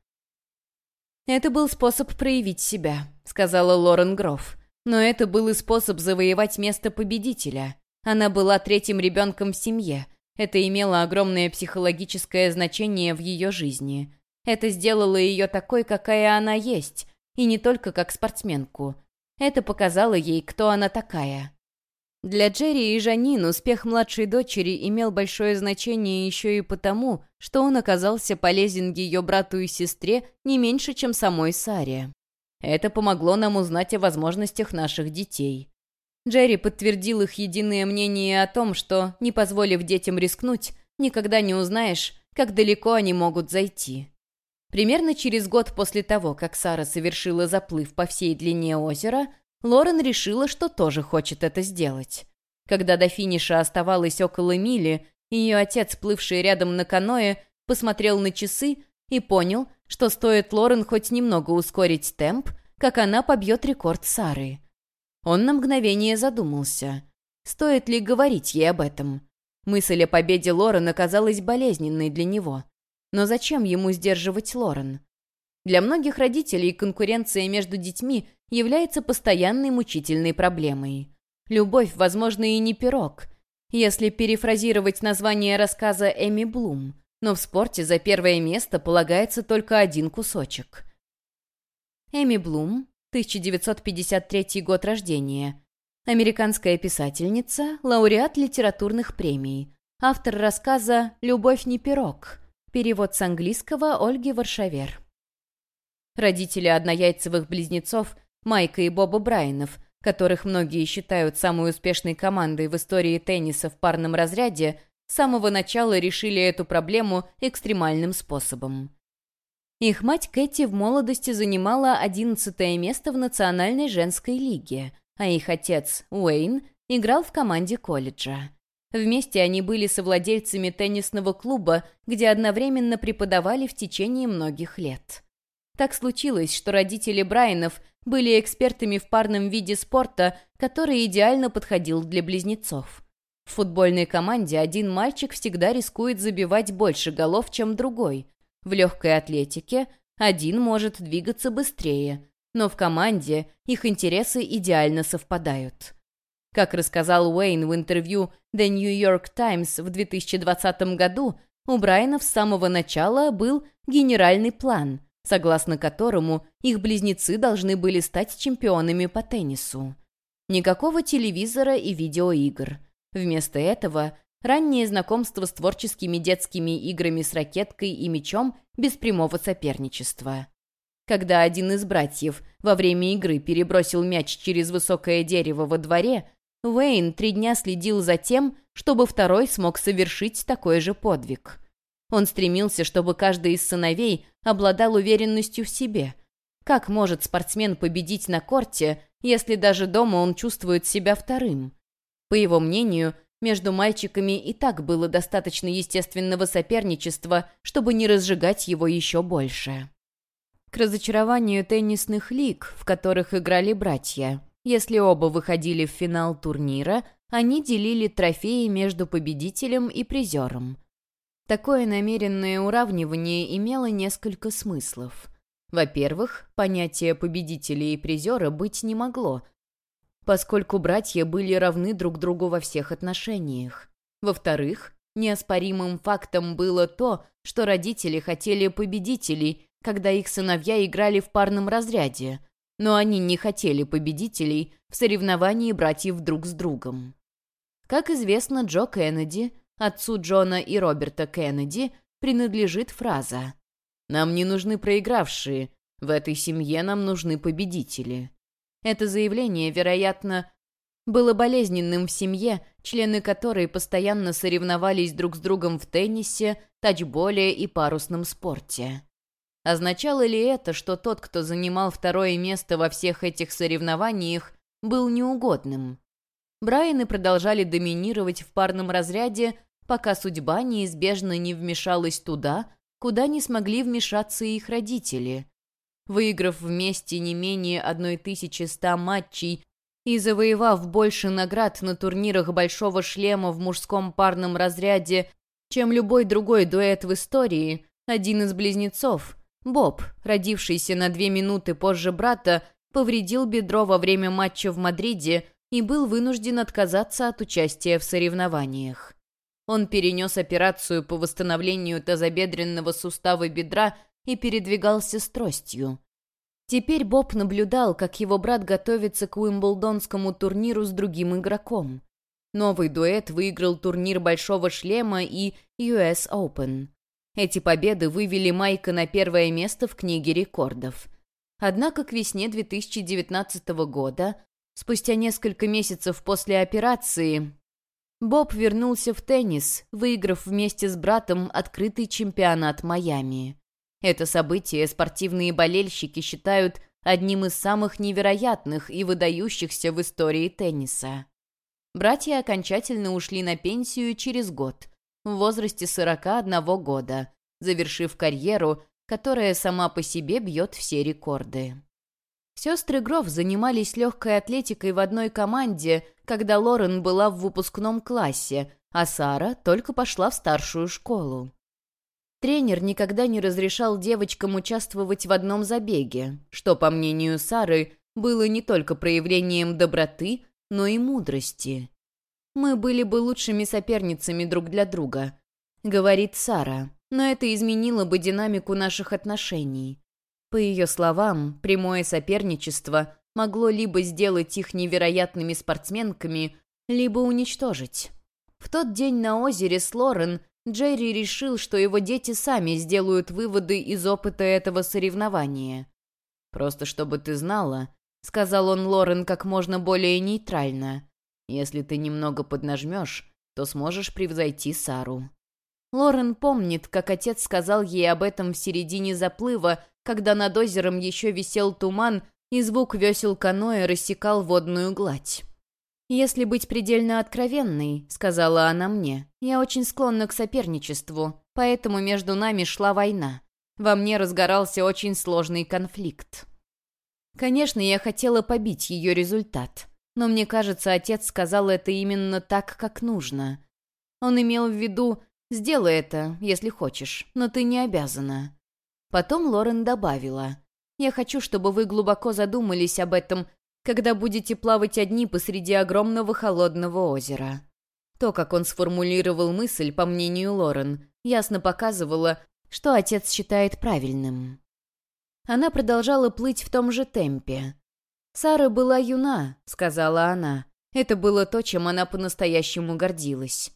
«Это был способ проявить себя», — сказала Лорен Гроф. «Но это был и способ завоевать место победителя. Она была третьим ребенком в семье. Это имело огромное психологическое значение в ее жизни. Это сделало ее такой, какая она есть, и не только как спортсменку. Это показало ей, кто она такая». Для Джерри и Жанин успех младшей дочери имел большое значение еще и потому, что он оказался полезен ее брату и сестре не меньше, чем самой Саре. Это помогло нам узнать о возможностях наших детей. Джерри подтвердил их единое мнение о том, что, не позволив детям рискнуть, никогда не узнаешь, как далеко они могут зайти. Примерно через год после того, как Сара совершила заплыв по всей длине озера, Лорен решила, что тоже хочет это сделать. Когда до финиша оставалось около мили, ее отец, плывший рядом на каное, посмотрел на часы и понял, что стоит Лорен хоть немного ускорить темп, как она побьет рекорд Сары. Он на мгновение задумался. Стоит ли говорить ей об этом? Мысль о победе Лорен оказалась болезненной для него. Но зачем ему сдерживать Лорен? Для многих родителей конкуренция между детьми является постоянной мучительной проблемой. Любовь, возможно, и не пирог, если перефразировать название рассказа Эми Блум, но в спорте за первое место полагается только один кусочек. Эми Блум, тысяча девятьсот пятьдесят третий год рождения, американская писательница, лауреат литературных премий, автор рассказа «Любовь не пирог», перевод с английского Ольги Варшавер. Родители однояйцевых близнецов Майка и Боба Брайанов, которых многие считают самой успешной командой в истории тенниса в парном разряде, с самого начала решили эту проблему экстремальным способом. Их мать Кэти в молодости занимала одиннадцатое место в Национальной женской лиге, а их отец Уэйн играл в команде колледжа. Вместе они были совладельцами теннисного клуба, где одновременно преподавали в течение многих лет. Так случилось, что родители Брайанов были экспертами в парном виде спорта, который идеально подходил для близнецов. В футбольной команде один мальчик всегда рискует забивать больше голов, чем другой. В легкой атлетике один может двигаться быстрее, но в команде их интересы идеально совпадают. Как рассказал Уэйн в интервью The New York Times в две тысячи двадцатом году, у Брайанов с самого начала был генеральный план, согласно которому их близнецы должны были стать чемпионами по теннису. Никакого телевизора и видеоигр. Вместо этого раннее знакомство с творческими детскими играми с ракеткой и мячом без прямого соперничества. Когда один из братьев во время игры перебросил мяч через высокое дерево во дворе, Уэйн три дня следил за тем, чтобы второй смог совершить такой же подвиг. Он стремился, чтобы каждый из сыновей обладал уверенностью в себе. Как может спортсмен победить на корте, если даже дома он чувствует себя вторым? По его мнению, между мальчиками и так было достаточно естественного соперничества, чтобы не разжигать его еще больше. К разочарованию теннисных лиг, в которых играли братья, если оба выходили в финал турнира, они делили трофеи между победителем и призером. Такое намеренное уравнивание имело несколько смыслов. Во-первых, понятия победителя и призера быть не могло, поскольку братья были равны друг другу во всех отношениях. Во-вторых, неоспоримым фактом было то, что родители хотели победителей, когда их сыновья играли в парном разряде, но они не хотели победителей в соревновании братьев друг с другом. Как известно, Джо Кеннеди, отцу Джона и Роберта Кеннеди, принадлежит фраза «Нам не нужны проигравшие, В этой семье нам нужны победители». Это заявление, вероятно, было болезненным в семье, члены которой постоянно соревновались друг с другом в теннисе, тачболе и парусном спорте. Означало ли это, что тот, кто занимал второе место во всех этих соревнованиях, был неугодным? Брайаны продолжали доминировать в парном разряде, пока судьба неизбежно не вмешалась туда, куда не смогли вмешаться их родители. Выиграв вместе не менее тысячи ста матчей и завоевав больше наград на турнирах «Большого шлема» в мужском парном разряде, чем любой другой дуэт в истории, один из близнецов, Боб, родившийся на две минуты позже брата, повредил бедро во время матча в Мадриде и был вынужден отказаться от участия в соревнованиях. Он перенес операцию по восстановлению тазобедренного сустава бедра и передвигался с тростью. Теперь Боб наблюдал, как его брат готовится к уимблдонскому турниру с другим игроком. Новый дуэт выиграл турнир «Большого шлема» и ю эс Open. Эти победы вывели Майка на первое место в книге рекордов. Однако к весне две тысячи девятнадцатого года, спустя несколько месяцев после операции, Боб вернулся в теннис, выиграв вместе с братом открытый чемпионат Майами. Это событие спортивные болельщики считают одним из самых невероятных и выдающихся в истории тенниса. Братья окончательно ушли на пенсию через год, в возрасте сорока одного года, завершив карьеру, которая сама по себе бьет все рекорды. Сестры Гроф занимались легкой атлетикой в одной команде, когда Лорен была в выпускном классе, а Сара только пошла в старшую школу. Тренер никогда не разрешал девочкам участвовать в одном забеге, что, по мнению Сары, было не только проявлением доброты, но и мудрости. «Мы были бы лучшими соперницами друг для друга», — говорит Сара, «но это изменило бы динамику наших отношений». По ее словам, прямое соперничество могло либо сделать их невероятными спортсменками, либо уничтожить. В тот день на озере с Лорен Джерри решил, что его дети сами сделают выводы из опыта этого соревнования. «Просто чтобы ты знала», — сказал он Лорен как можно более нейтрально, «если ты немного поднажмешь, то сможешь превзойти Сару». Лорен помнит, как отец сказал ей об этом в середине заплыва, когда над озером еще висел туман, и звук весел каноэ рассекал водную гладь. «Если быть предельно откровенной, — сказала она мне, — я очень склонна к соперничеству, поэтому между нами шла война. Во мне разгорался очень сложный конфликт. Конечно, я хотела побить ее результат, но мне кажется, отец сказал это именно так, как нужно. Он имел в виду: сделай это, если хочешь, но ты не обязана». Потом Лорен добавила: «Я хочу, чтобы вы глубоко задумались об этом, когда будете плавать одни посреди огромного холодного озера». То, как он сформулировал мысль, по мнению Лорен, ясно показывало, что отец считает правильным. Она продолжала плыть в том же темпе. «Сара была юна», — сказала она. Это было то, чем она по-настоящему гордилась.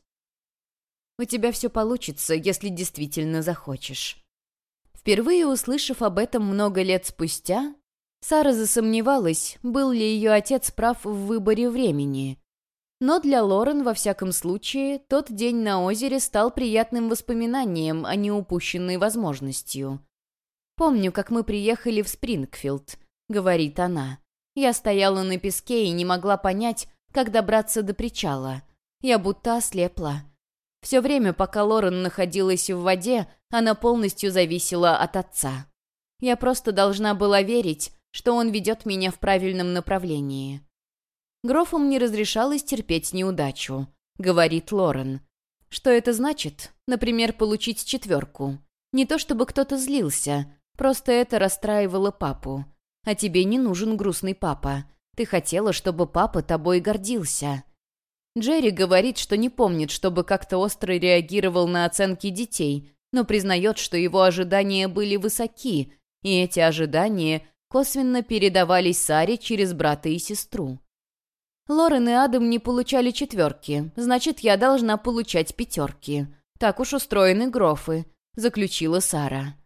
«У тебя все получится, если действительно захочешь». Впервые услышав об этом много лет спустя, Сара засомневалась, был ли ее отец прав в выборе времени. Но для Лорен, во всяком случае, тот день на озере стал приятным воспоминанием, а не упущенной возможностью. «Помню, как мы приехали в Спрингфилд», — говорит она. «Я стояла на песке и не могла понять, как добраться до причала. Я будто ослепла. Все время, пока Лорен находилась в воде, она полностью зависела от отца. Я просто должна была верить, что он ведет меня в правильном направлении». «Грофам не разрешалось терпеть неудачу», — говорит Лорен. «Что это значит? Например, получить четверку. Не то чтобы кто-то злился, просто это расстраивало папу. А тебе не нужен грустный папа. Ты хотела, чтобы папа тобой гордился». Джерри говорит, что не помнит, чтобы как-то остро реагировал на оценки детей, но признает, что его ожидания были высоки, и эти ожидания косвенно передавались Саре через брата и сестру. «Лорен и Адам не получали четверки, значит, я должна получать пятерки. Так уж устроены Грофы», — заключила Сара.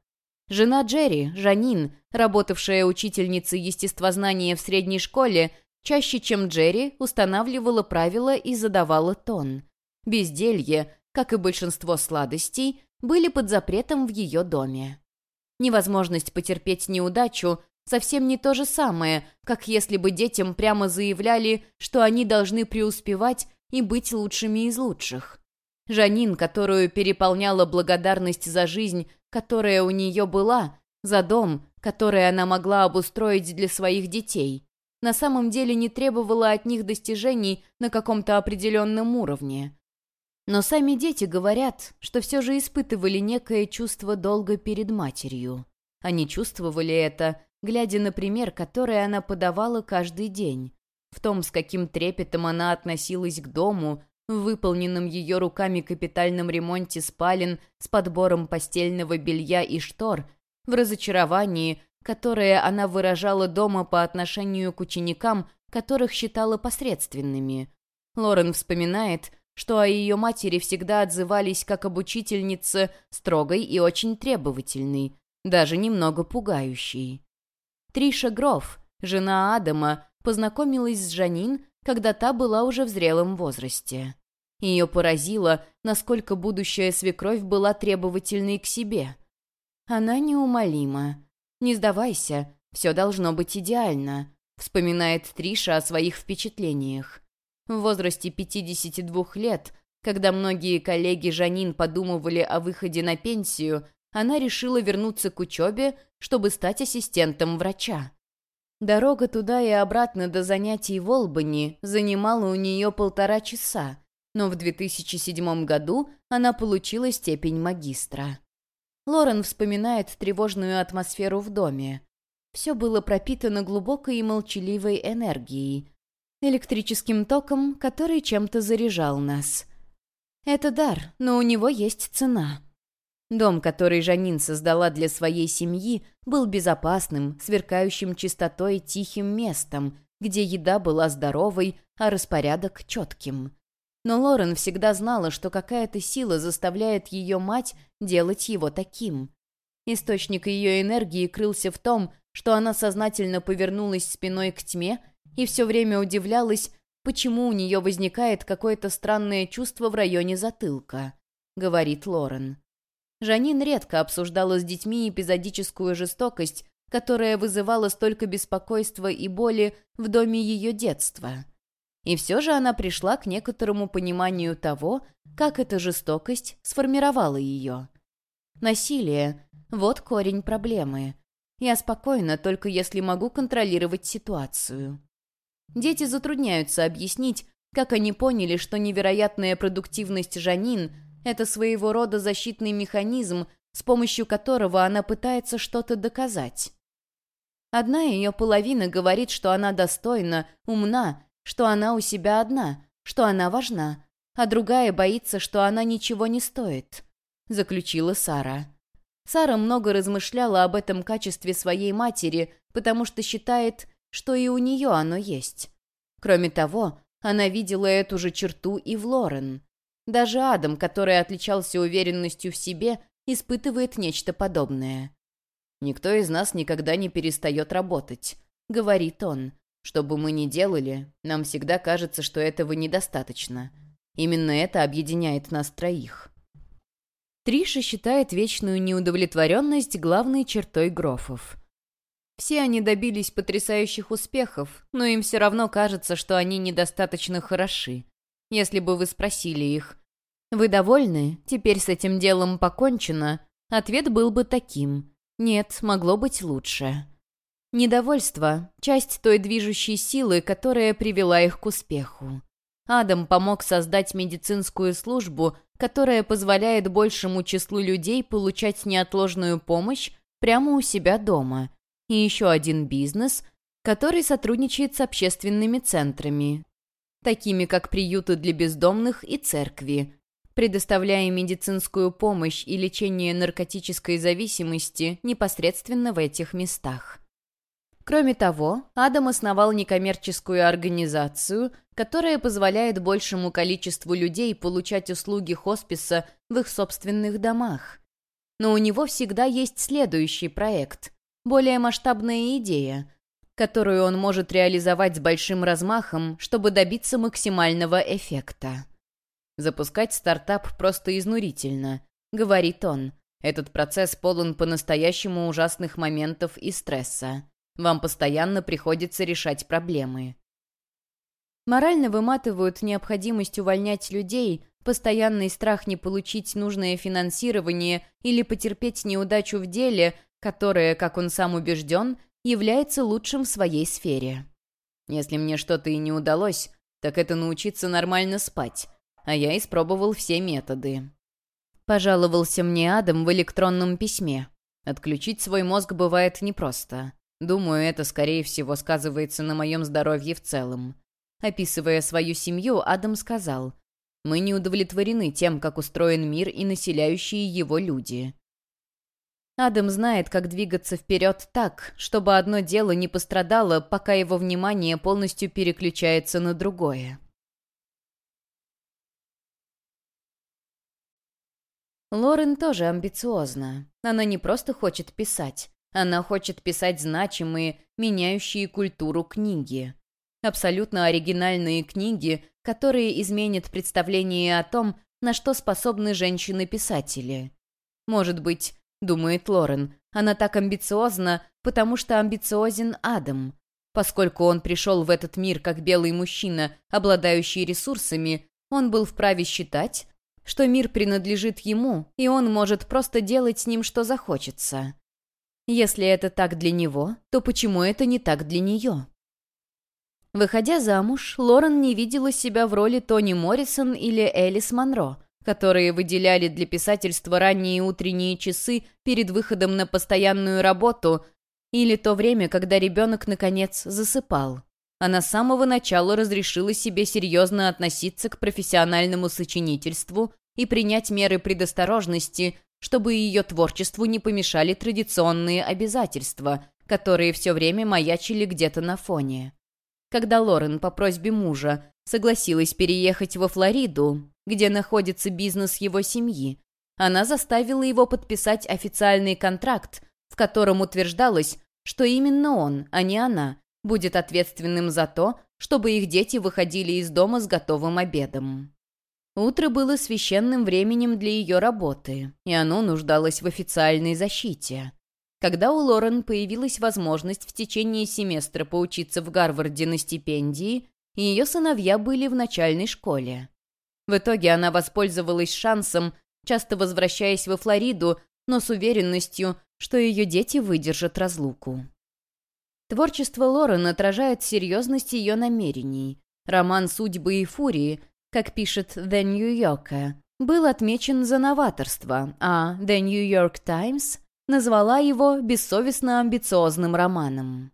Жена Джерри, Жанин, работавшая учительницей естествознания в средней школе, чаще, чем Джерри, устанавливала правила и задавала тон. Безделье, как и большинство сладостей, были под запретом в ее доме. Невозможность потерпеть неудачу совсем не то же самое, как если бы детям прямо заявляли, что они должны преуспевать и быть лучшими из лучших. Жанин, которую переполняла благодарность за жизнь, которая у нее была, за дом, который она могла обустроить для своих детей, на самом деле не требовала от них достижений на каком-то определенном уровне. Но сами дети говорят, что все же испытывали некое чувство долга перед матерью. Они чувствовали это, глядя на пример, который она подавала каждый день, в том, с каким трепетом она относилась к дому, в выполненном ее руками капитальном ремонте спален с подбором постельного белья и штор, в разочаровании, которое она выражала дома по отношению к ученикам, которых считала посредственными. Лорен вспоминает, что о ее матери всегда отзывались как об учительнице строгой и очень требовательной, даже немного пугающей. Триша Гроф, жена Адама, познакомилась с Жанин, когда та была уже в зрелом возрасте. Ее поразило, насколько будущая свекровь была требовательной к себе. «Она неумолима. Не сдавайся, все должно быть идеально», — вспоминает Триша о своих впечатлениях. В возрасте пятидесяти двух лет, когда многие коллеги Жанин подумывали о выходе на пенсию, она решила вернуться к учебе, чтобы стать ассистентом врача. Дорога туда и обратно до занятий в Олбани занимала у нее полтора часа, но в две тысячи седьмом году она получила степень магистра. Лорен вспоминает тревожную атмосферу в доме. Все было пропитано глубокой и молчаливой энергией, электрическим током, который чем-то заряжал нас. Это дар, но у него есть цена. Дом, который Жанин создала для своей семьи, был безопасным, сверкающим чистотой тихим местом, где еда была здоровой, а распорядок четким. Но Лорен всегда знала, что какая-то сила заставляет ее мать делать его таким. Источник ее энергии крылся в том, что она сознательно повернулась спиной к тьме и все время удивлялась, почему у нее возникает какое-то странное чувство в районе затылка, говорит Лорен. Жанин редко обсуждала с детьми эпизодическую жестокость, которая вызывала столько беспокойства и боли в доме ее детства. И все же она пришла к некоторому пониманию того, как эта жестокость сформировала ее. Насилие — вот корень проблемы. Я спокойна, только если могу контролировать ситуацию. Дети затрудняются объяснить, как они поняли, что невероятная продуктивность Жанин — это своего рода защитный механизм, с помощью которого она пытается что-то доказать. Одна ее половина говорит, что она достойна, умна, что она у себя одна, что она важна, а другая боится, что она ничего не стоит, заключила Сара. Сара много размышляла об этом качестве своей матери, потому что считает, что и у нее оно есть. Кроме того, она видела эту же черту и в Лорен. Даже Адам, который отличался уверенностью в себе, испытывает нечто подобное. «Никто из нас никогда не перестает работать», — говорит он. «Что бы мы ни делали, нам всегда кажется, что этого недостаточно. Именно это объединяет нас троих». Триша считает вечную неудовлетворенность главной чертой Грофов. Все они добились потрясающих успехов, но им все равно кажется, что они недостаточно хороши. Если бы вы спросили их: «Вы довольны? Теперь с этим делом покончено?» Ответ был бы таким: «Нет, могло быть лучше». Недовольство — часть той движущей силы, которая привела их к успеху. Адам помог создать медицинскую службу, которая позволяет большему числу людей получать неотложную помощь прямо у себя дома. И еще один бизнес, который сотрудничает с общественными центрами, такими как приюты для бездомных и церкви, предоставляя медицинскую помощь и лечение наркотической зависимости непосредственно в этих местах. Кроме того, Адам основал некоммерческую организацию, которая позволяет большему количеству людей получать услуги хосписа в их собственных домах. Но у него всегда есть следующий проект, более масштабная идея, которую он может реализовать с большим размахом, чтобы добиться максимального эффекта. «Запускать стартап просто изнурительно», — говорит он. «Этот процесс полон по-настоящему ужасных моментов и стресса. Вам постоянно приходится решать проблемы». Морально выматывают необходимость увольнять людей, постоянный страх не получить нужное финансирование или потерпеть неудачу в деле, которое, как он сам убежден, является лучшим в своей сфере. «Если мне что-то и не удалось, так это научиться нормально спать, а я испробовал все методы». Пожаловался мне Адам в электронном письме. Отключить свой мозг бывает непросто. Думаю, это, скорее всего, сказывается на моем здоровье в целом. Описывая свою семью, Адам сказал: «Мы не удовлетворены тем, как устроен мир и населяющие его люди». Адам знает, как двигаться вперед так, чтобы одно дело не пострадало, пока его внимание полностью переключается на другое. Лорен тоже амбициозна. Она не просто хочет писать. Она хочет писать значимые, меняющие культуру книги. Абсолютно оригинальные книги, которые изменят представление о том, на что способны женщины-писатели. Может быть, думает Лорен, она так амбициозна, потому что амбициозен Адам. Поскольку он пришел в этот мир как белый мужчина, обладающий ресурсами, он был вправе считать, что мир принадлежит ему, и он может просто делать с ним, что захочется. Если это так для него, то почему это не так для нее? Выходя замуж, Лорен не видела себя в роли Тони Моррисон или Элис Монро, которые выделяли для писательства ранние утренние часы перед выходом на постоянную работу или то время, когда ребенок, наконец, засыпал. Она с самого начала разрешила себе серьезно относиться к профессиональному сочинительству и принять меры предосторожности, чтобы ее творчеству не помешали традиционные обязательства, которые все время маячили где-то на фоне. Когда Лорен по просьбе мужа согласилась переехать во Флориду, где находится бизнес его семьи, она заставила его подписать официальный контракт, в котором утверждалось, что именно он, а не она, будет ответственным за то, чтобы их дети выходили из дома с готовым обедом. Утро было священным временем для ее работы, и оно нуждалось в официальной защите. Когда у Лорен появилась возможность в течение семестра поучиться в Гарварде на стипендии, ее сыновья были в начальной школе. В итоге она воспользовалась шансом, часто возвращаясь во Флориду, но с уверенностью, что ее дети выдержат разлуку. Творчество Лорен отражает серьезность ее намерений. Роман «Судьбы и фурии», как пишет The New Yorker, был отмечен за новаторство, а The New York Times назвала его бессовестно амбициозным романом.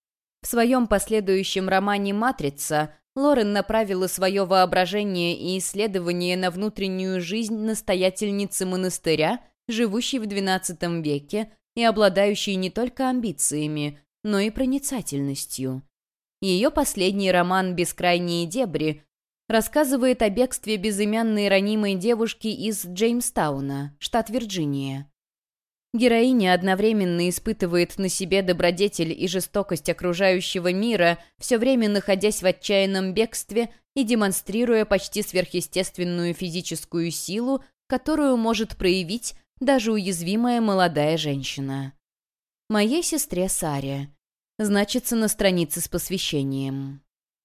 В своем последующем романе «Матрица» Лорен направила свое воображение и исследование на внутреннюю жизнь настоятельницы монастыря, живущей в двенадцатом веке и обладающей не только амбициями, но и проницательностью. Ее последний роман «Бескрайние дебри» рассказывает о бегстве безымянной ранимой девушки из Джеймстауна, штат Вирджиния. Героиня одновременно испытывает на себе добродетель и жестокость окружающего мира, все время находясь в отчаянном бегстве и демонстрируя почти сверхъестественную физическую силу, которую может проявить даже уязвимая молодая женщина. «Моей сестре Саре» значится на странице с посвящением.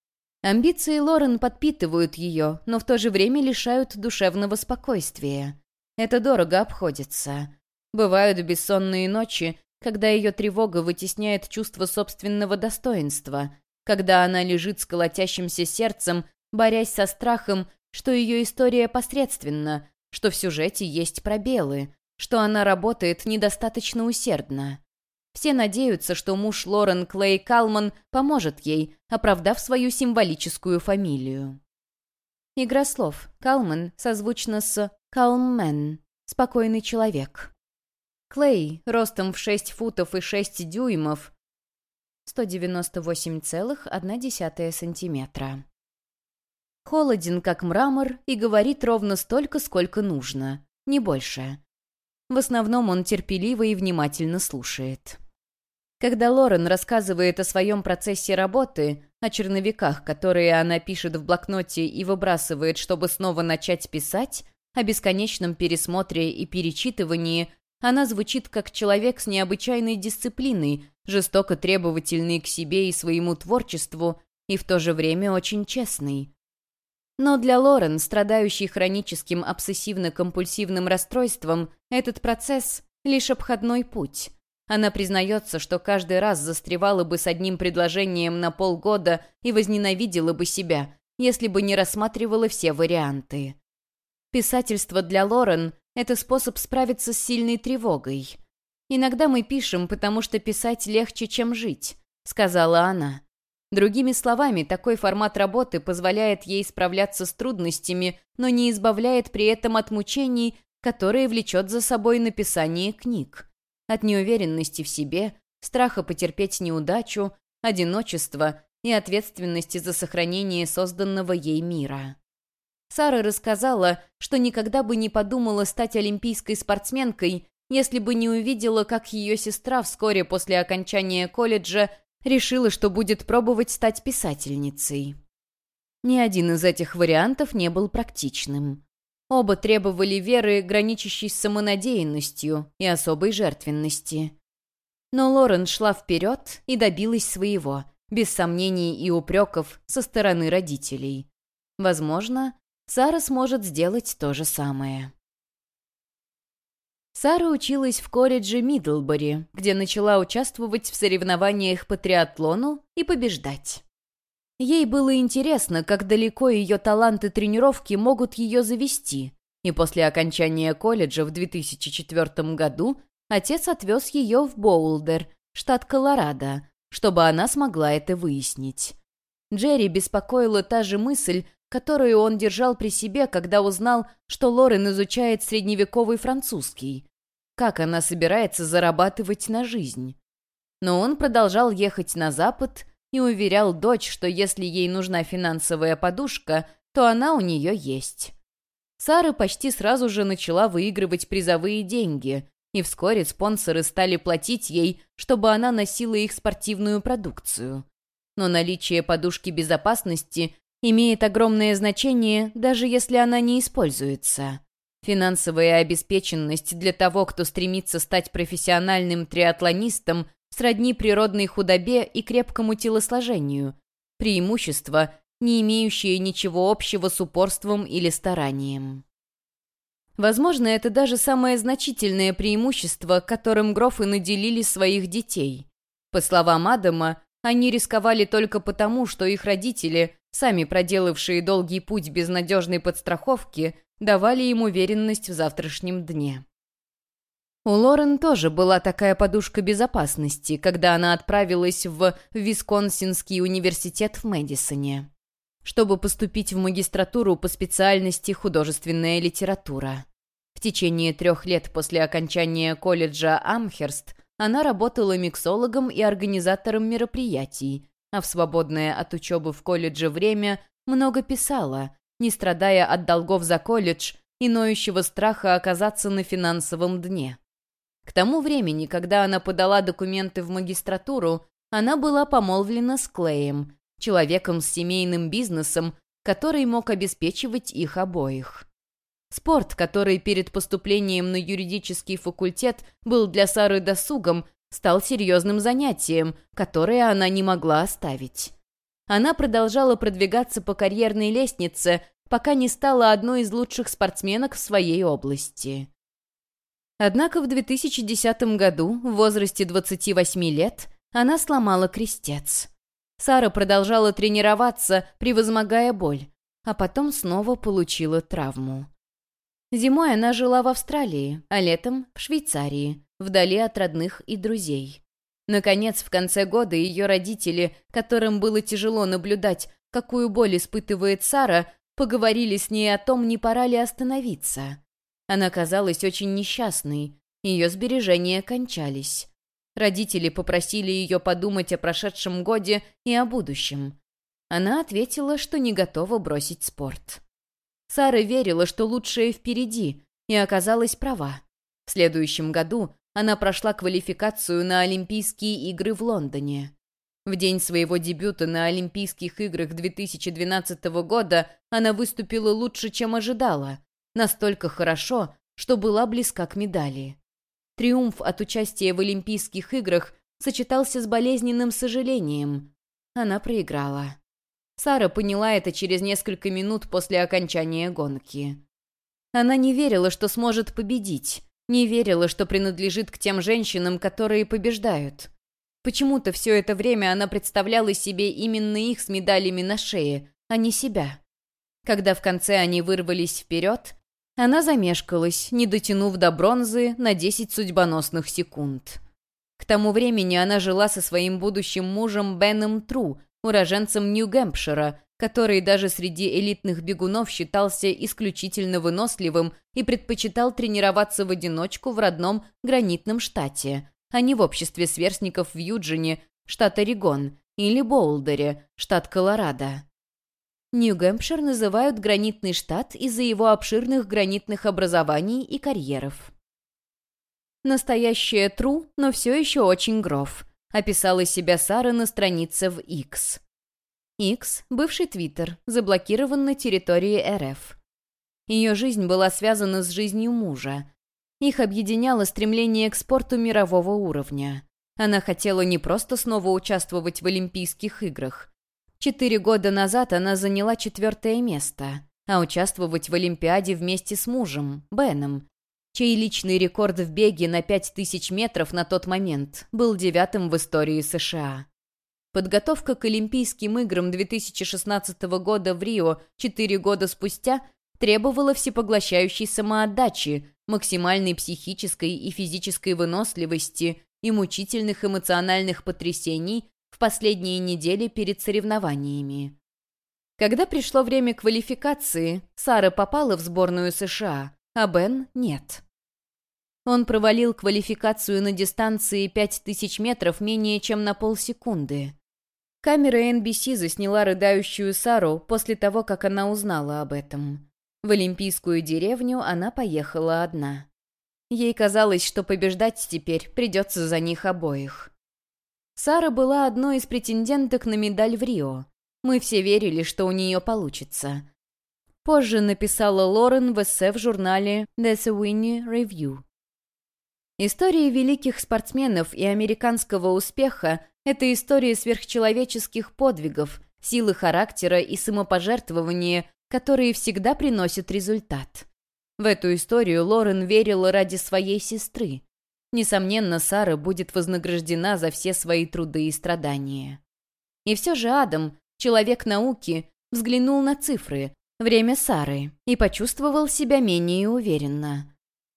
Амбиции Лорен подпитывают ее, но в то же время лишают душевного спокойствия. Это дорого обходится. Бывают бессонные ночи, когда ее тревога вытесняет чувство собственного достоинства, когда она лежит с колотящимся сердцем, борясь со страхом, что ее история посредственна, что в сюжете есть пробелы, что она работает недостаточно усердно. Все надеются, что муж Лорен Клей Калман поможет ей, оправдав свою символическую фамилию. Игра слов. Калман созвучно с «Calm-man» — «спокойный человек». Клей, ростом в шесть футов и шесть дюймов, сто девяносто восемь целых одна десятая сантиметра. Холоден, как мрамор, и говорит ровно столько, сколько нужно, не больше. В основном он терпеливо и внимательно слушает. Когда Лорен рассказывает о своем процессе работы, о черновиках, которые она пишет в блокноте и выбрасывает, чтобы снова начать писать, о бесконечном пересмотре и перечитывании, она звучит как человек с необычайной дисциплиной, жестоко требовательный к себе и своему творчеству, и в то же время очень честный. Но для Лорен, страдающей хроническим обсессивно-компульсивным расстройством, этот процесс — лишь обходной путь. Она признается, что каждый раз застревала бы с одним предложением на полгода и возненавидела бы себя, если бы не рассматривала все варианты. Писательство для Лорен — это способ справиться с сильной тревогой. «Иногда мы пишем, потому что писать легче, чем жить», — сказала она. Другими словами, такой формат работы позволяет ей справляться с трудностями, но не избавляет при этом от мучений, которые влечет за собой написание книг. От неуверенности в себе, страха потерпеть неудачу, одиночества и ответственности за сохранение созданного ей мира. Сара рассказала, что никогда бы не подумала стать олимпийской спортсменкой, если бы не увидела, как ее сестра вскоре после окончания колледжа решила, что будет пробовать стать писательницей. Ни один из этих вариантов не был практичным. Оба требовали веры, граничащей с самонадеянностью и особой жертвенности. Но Лорен шла вперед и добилась своего, без сомнений и упреков со стороны родителей. Возможно, Сара сможет сделать то же самое. Сара училась в колледже Мидлбери, где начала участвовать в соревнованиях по триатлону и побеждать. Ей было интересно, как далеко ее таланты тренировки могут ее завести, и после окончания колледжа в две тысячи четвёртом году отец отвез ее в Боулдер, штат Колорадо, чтобы она смогла это выяснить. Джерри беспокоила та же мысль, которую он держал при себе, когда узнал, что Лорен изучает средневековый французский. Как она собирается зарабатывать на жизнь? Но он продолжал ехать на запад и уверял дочь, что если ей нужна финансовая подушка, то она у нее есть. Сара почти сразу же начала выигрывать призовые деньги, и вскоре спонсоры стали платить ей, чтобы она носила их спортивную продукцию. Но наличие подушки безопасности имеет огромное значение, даже если она не используется. Финансовая обеспеченность для того, кто стремится стать профессиональным триатлонистом, сродни природной худобе и крепкому телосложению, преимущество, не имеющее ничего общего с упорством или старанием. Возможно, это даже самое значительное преимущество, которым Грофы наделили своих детей. По словам Адама, они рисковали только потому, что их родители, сами проделавшие долгий путь без надежной подстраховки, давали им уверенность в завтрашнем дне. У Лорен тоже была такая подушка безопасности, когда она отправилась в Висконсинский университет в Мэдисоне, чтобы поступить в магистратуру по специальности художественная литература. В течение трех лет после окончания колледжа Амхерст она работала миксологом и организатором мероприятий, а в свободное от учебы в колледже время много писала, не страдая от долгов за колледж и ноющего страха оказаться на финансовом дне. К тому времени, когда она подала документы в магистратуру, она была помолвлена с Клеем, человеком с семейным бизнесом, который мог обеспечивать их обоих. Спорт, который перед поступлением на юридический факультет был для Сары досугом, стал серьезным занятием, которое она не могла оставить. Она продолжала продвигаться по карьерной лестнице, пока не стала одной из лучших спортсменок в своей области. Однако в две тысячи десятом году, в возрасте двадцати восьми лет, она сломала крестец. Сара продолжала тренироваться, превозмогая боль, а потом снова получила травму. Зимой она жила в Австралии, а летом — в Швейцарии, вдали от родных и друзей. Наконец, в конце года ее родители, которым было тяжело наблюдать, какую боль испытывает Сара, поговорили с ней о том, не пора ли остановиться. Она казалась очень несчастной, ее сбережения кончались. Родители попросили ее подумать о прошедшем годе и о будущем. Она ответила, что не готова бросить спорт. Сара верила, что лучшее впереди, и оказалась права. В следующем году она прошла квалификацию на Олимпийские игры в Лондоне. В день своего дебюта на Олимпийских играх две тысячи двенадцатого года она выступила лучше, чем ожидала, настолько хорошо, что была близка к медали. Триумф от участия в Олимпийских играх сочетался с болезненным сожалением. Она проиграла. Сара поняла это через несколько минут после окончания гонки. Она не верила, что сможет победить, не верила, что принадлежит к тем женщинам, которые побеждают. Почему-то все это время она представляла себе именно их с медалями на шее, а не себя. Когда в конце они вырвались вперед, она замешкалась, не дотянув до бронзы на десять судьбоносных секунд. К тому времени она жила со своим будущим мужем Беном Тру, уроженцем Нью-Гэмпшира, который даже среди элитных бегунов считался исключительно выносливым и предпочитал тренироваться в одиночку в родном гранитном штате, а не в обществе сверстников в Юджине, штат Орегон, или Боулдере, штат Колорадо. Нью-Гэмпшир называют гранитный штат из-за его обширных гранитных образований и карьеров. Настоящая Тру, но все еще очень Гроф, описала себя Сара на странице в X. X — бывший Твиттер, заблокирован на территории эр эф. Ее жизнь была связана с жизнью мужа. Их объединяло стремление к спорту мирового уровня. Она хотела не просто снова участвовать в Олимпийских играх. Четыре года назад она заняла четвертое место, а участвовать в Олимпиаде вместе с мужем, Беном, чей личный рекорд в беге на пять тысяч метров на тот момент был девятым в истории США. Подготовка к Олимпийским играм две тысячи шестнадцатого года в Рио четыре года спустя требовала всепоглощающей самоотдачи, максимальной психической и физической выносливости и мучительных эмоциональных потрясений в последние недели перед соревнованиями. Когда пришло время квалификации, Сара попала в сборную США, а Бен — нет. Он провалил квалификацию на дистанции пять тысяч метров менее чем на полсекунды. Камера эн би си засняла рыдающую Сару после того, как она узнала об этом. В Олимпийскую деревню она поехала одна. Ей казалось, что побеждать теперь придется за них обоих. Сара была одной из претенденток на медаль в Рио. Мы все верили, что у нее получится. Позже написала Лорен в эссе в журнале The Sewini Review. История великих спортсменов и американского успеха — это история сверхчеловеческих подвигов, силы характера и самопожертвования, которые всегда приносят результат. В эту историю Лорен верила ради своей сестры. Несомненно, Сара будет вознаграждена за все свои труды и страдания. И все же Адам, человек науки, взглянул на цифры, время Сары, и почувствовал себя менее уверенно.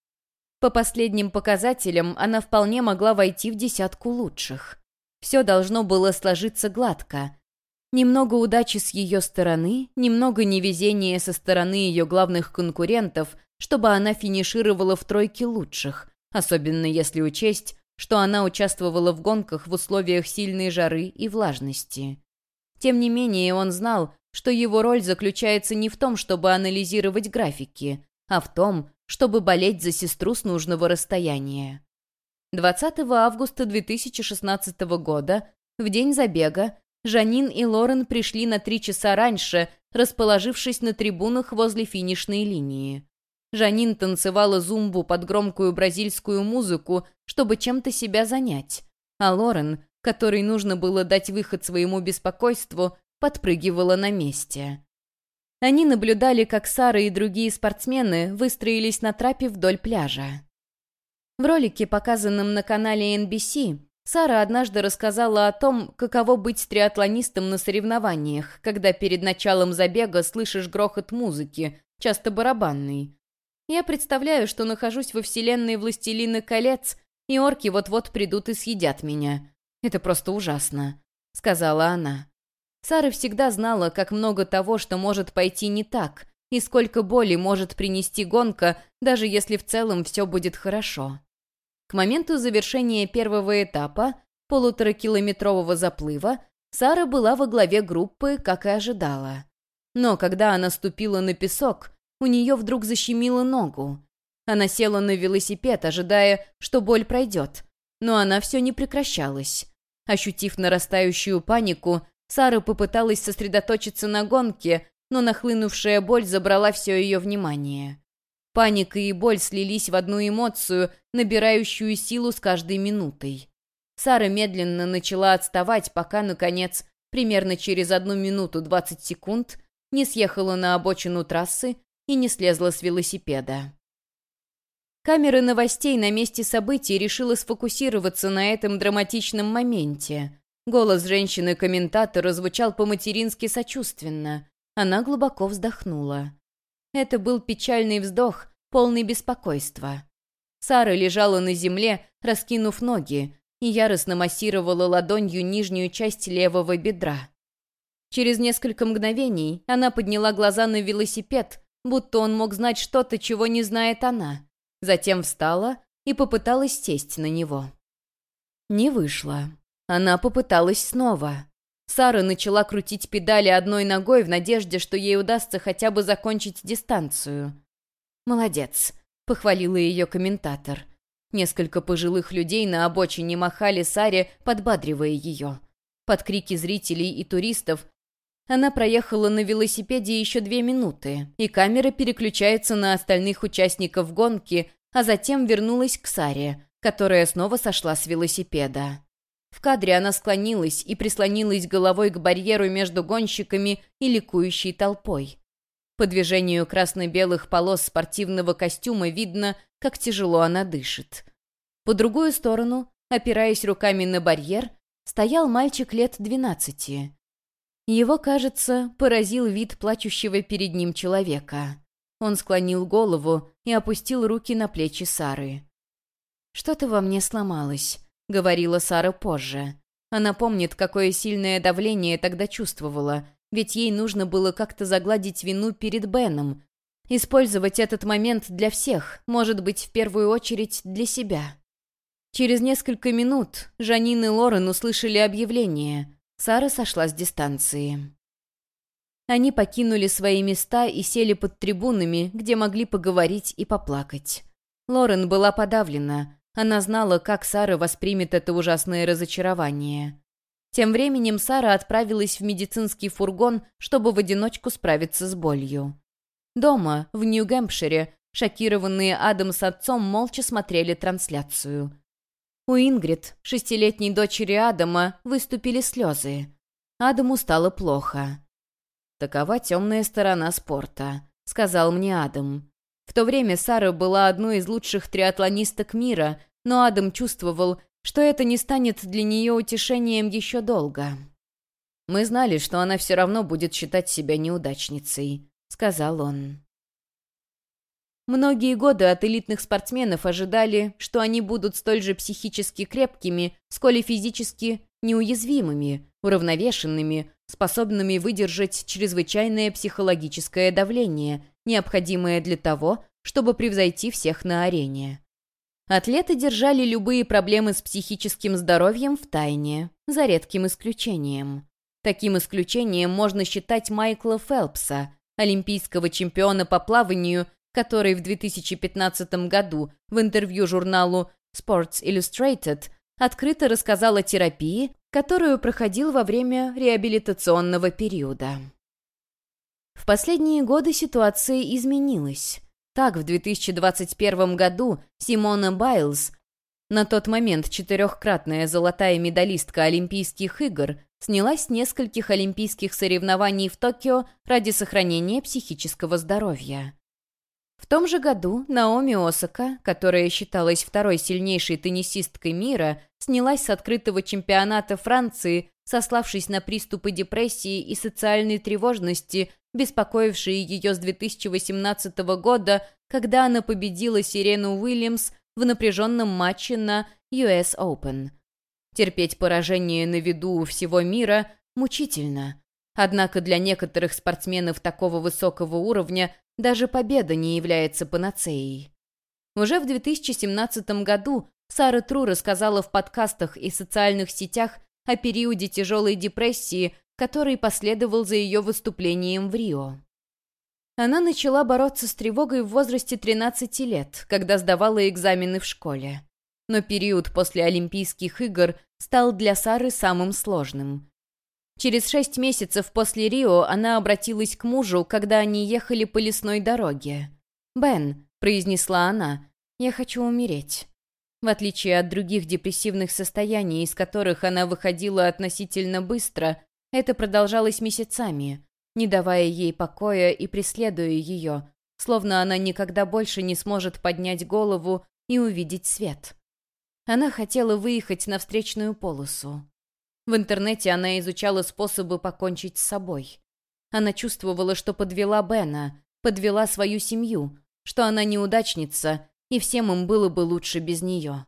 По последним показателям она вполне могла войти в десятку лучших. Все должно было сложиться гладко. Немного удачи с ее стороны, немного невезения со стороны ее главных конкурентов, чтобы она финишировала в тройке лучших, особенно если учесть, что она участвовала в гонках в условиях сильной жары и влажности. Тем не менее, он знал, что его роль заключается не в том, чтобы анализировать графики, а в том, чтобы болеть за сестру с нужного расстояния. двадцатого августа две тысячи шестнадцатого года, в день забега, Жанин и Лорен пришли на три часа раньше, расположившись на трибунах возле финишной линии. Жанин танцевала зумбу под громкую бразильскую музыку, чтобы чем-то себя занять, а Лорен, которой нужно было дать выход своему беспокойству, подпрыгивала на месте. Они наблюдали, как Сара и другие спортсмены выстроились на трапе вдоль пляжа. В ролике, показанном на канале эн би си, Сара однажды рассказала о том, каково быть триатлонистом на соревнованиях, когда перед началом забега слышишь грохот музыки, часто барабанный. «Я представляю, что нахожусь во вселенной «Властелина колец», и орки вот-вот придут и съедят меня. Это просто ужасно», — сказала она. Сара всегда знала, как много того, что может пойти не так, и сколько боли может принести гонка, даже если в целом все будет хорошо. К моменту завершения первого этапа, полуторакилометрового заплыва, Сара была во главе группы, как и ожидала. Но когда она ступила на песок, у нее вдруг защемило ногу. Она села на велосипед, ожидая, что боль пройдет. Но она все не прекращалась. Ощутив нарастающую панику, Сара попыталась сосредоточиться на гонке, но нахлынувшая боль забрала все ее внимание. Паника и боль слились в одну эмоцию, набирающую силу с каждой минутой. Сара медленно начала отставать, пока, наконец, примерно через одну минуту двадцать секунд, не съехала на обочину трассы и не слезла с велосипеда. Камера новостей на месте событий решила сфокусироваться на этом драматичном моменте. Голос женщины-комментатора звучал по-матерински сочувственно. Она глубоко вздохнула. Это был печальный вздох, полный беспокойства. Сара лежала на земле, раскинув ноги, и яростно массировала ладонью нижнюю часть левого бедра. Через несколько мгновений она подняла глаза на велосипед, будто он мог знать что-то, чего не знает она. Затем встала и попыталась сесть на него. Не вышло. Она попыталась снова. Сара начала крутить педали одной ногой в надежде, что ей удастся хотя бы закончить дистанцию. «Молодец», — похвалила ее комментатор. Несколько пожилых людей на обочине махали Саре, подбадривая ее. Под крики зрителей и туристов она проехала на велосипеде еще две минуты, и камера переключается на остальных участников гонки, а затем вернулась к Саре, которая снова сошла с велосипеда. В кадре она склонилась и прислонилась головой к барьеру между гонщиками и ликующей толпой. По движению красно-белых полос спортивного костюма видно, как тяжело она дышит. По другую сторону, опираясь руками на барьер, стоял мальчик лет двенадцати. Его, кажется, поразил вид плачущего перед ним человека. Он склонил голову и опустил руки на плечи Сары. «Что-то во мне сломалось», — говорила Сара позже. Она помнит, какое сильное давление тогда чувствовала, ведь ей нужно было как-то загладить вину перед Беном, использовать этот момент для всех, может быть, в первую очередь для себя. Через несколько минут Жанин и Лорен услышали объявление. Сара сошла с дистанции. Они покинули свои места и сели под трибунами, где могли поговорить и поплакать. Лорен была подавлена. Она знала, как Сара воспримет это ужасное разочарование. Тем временем Сара отправилась в медицинский фургон, чтобы в одиночку справиться с болью. Дома, в Нью-Гэмпшире, шокированные Адам с отцом молча смотрели трансляцию. У Ингрид, шестилетней дочери Адама, выступили слезы. Адаму стало плохо. «Такова темная сторона спорта», — сказал мне Адам. В то время Сара была одной из лучших триатлонисток мира, но Адам чувствовал, что это не станет для нее утешением еще долго. «Мы знали, что она все равно будет считать себя неудачницей», — сказал он. Многие годы от элитных спортсменов ожидали, что они будут столь же психически крепкими, сколь и физически неуязвимыми, уравновешенными, способными выдержать чрезвычайное психологическое давление, необходимое для того, чтобы превзойти всех на арене. Атлеты держали любые проблемы с психическим здоровьем в тайне, за редким исключением. Таким исключением можно считать Майкла Фелпса, олимпийского чемпиона по плаванию, который в две тысячи пятнадцатом году в интервью журналу Sports Illustrated открыто рассказал о терапии, которую проходил во время реабилитационного периода. В последние годы ситуация изменилась. Так, в две тысячи двадцать первом году Симона Байлз, на тот момент четырехкратная золотая медалистка Олимпийских игр, снялась с нескольких олимпийских соревнований в Токио ради сохранения психического здоровья. В том же году Наоми Осака, которая считалась второй сильнейшей теннисисткой мира, снялась с открытого чемпионата Франции, сославшись на приступы депрессии и социальной тревожности, беспокоившие ее с две тысячи восемнадцатого года, когда она победила Сирену Уильямс в напряженном матче на ю эс Open. Терпеть поражение на виду у всего мира мучительно. Однако для некоторых спортсменов такого высокого уровня даже победа не является панацеей. Уже в две тысячи семнадцатом году Сара Тру рассказала в подкастах и социальных сетях о периоде тяжелой депрессии, который последовал за ее выступлением в Рио. Она начала бороться с тревогой в возрасте тринадцати лет, когда сдавала экзамены в школе. Но период после Олимпийских игр стал для Сары самым сложным. Через шесть месяцев после Рио она обратилась к мужу, когда они ехали по лесной дороге. «Бен», — произнесла она, — «я хочу умереть». В отличие от других депрессивных состояний, из которых она выходила относительно быстро, это продолжалось месяцами, не давая ей покоя и преследуя ее, словно она никогда больше не сможет поднять голову и увидеть свет. Она хотела выехать на встречную полосу. В интернете она изучала способы покончить с собой. Она чувствовала, что подвела Бена, подвела свою семью, что она неудачница, и всем им было бы лучше без нее.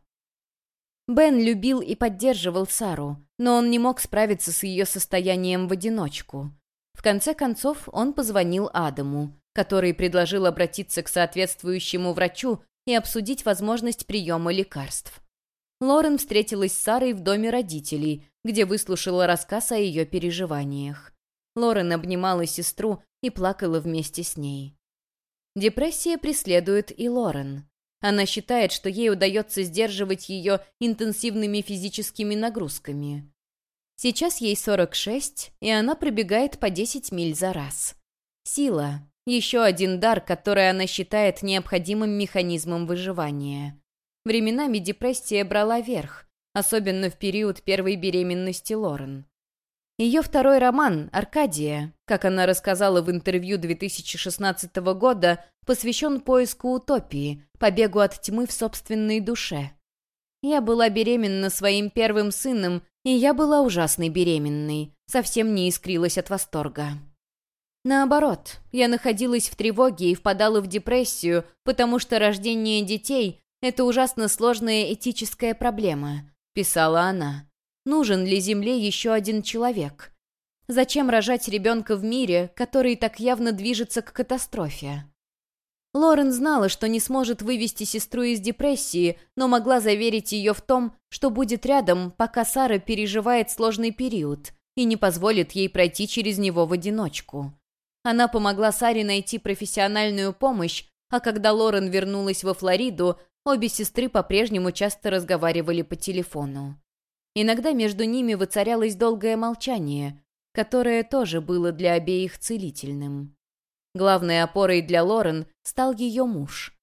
Бен любил и поддерживал Сару, но он не мог справиться с ее состоянием в одиночку. В конце концов, он позвонил Адаму, который предложил обратиться к соответствующему врачу и обсудить возможность приема лекарств. Лорен встретилась с Сарой в доме родителей, где выслушала рассказ о ее переживаниях. Лорен обнимала сестру и плакала вместе с ней. Депрессия преследует и Лорен. Она считает, что ей удается сдерживать ее интенсивными физическими нагрузками. Сейчас ей сорок шесть, и она пробегает по десять миль за раз. Сила — еще один дар, который она считает необходимым механизмом выживания. Временами депрессия брала верх, особенно в период первой беременности Лорен. Ее второй роман «Аркадия», как она рассказала в интервью две тысячи шестнадцатого года, посвящен поиску утопии, побегу от тьмы в собственной душе. «Я была беременна своим первым сыном, и я была ужасной беременной, совсем не искрилась от восторга. Наоборот, я находилась в тревоге и впадала в депрессию, потому что рождение детей — это ужасно сложная этическая проблема», — писала она. «Нужен ли Земле еще один человек? Зачем рожать ребенка в мире, который так явно движется к катастрофе?» Лорен знала, что не сможет вывести сестру из депрессии, но могла заверить ее в том, что будет рядом, пока Сара переживает сложный период, и не позволит ей пройти через него в одиночку. Она помогла Саре найти профессиональную помощь, а когда Лорен вернулась во Флориду, обе сестры по-прежнему часто разговаривали по телефону. Иногда между ними воцарялось долгое молчание, которое тоже было для обеих целительным. Главной опорой для Лорен стал ее муж.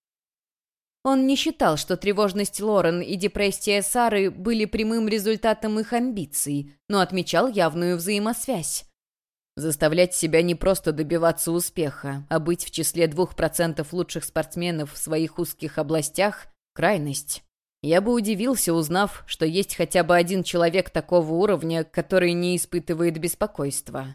Он не считал, что тревожность Лорен и депрессия Сары были прямым результатом их амбиций, но отмечал явную взаимосвязь. Заставлять себя не просто добиваться успеха, а быть в числе двух процентов лучших спортсменов в своих узких областях – крайность. Я бы удивился, узнав, что есть хотя бы один человек такого уровня, который не испытывает беспокойства.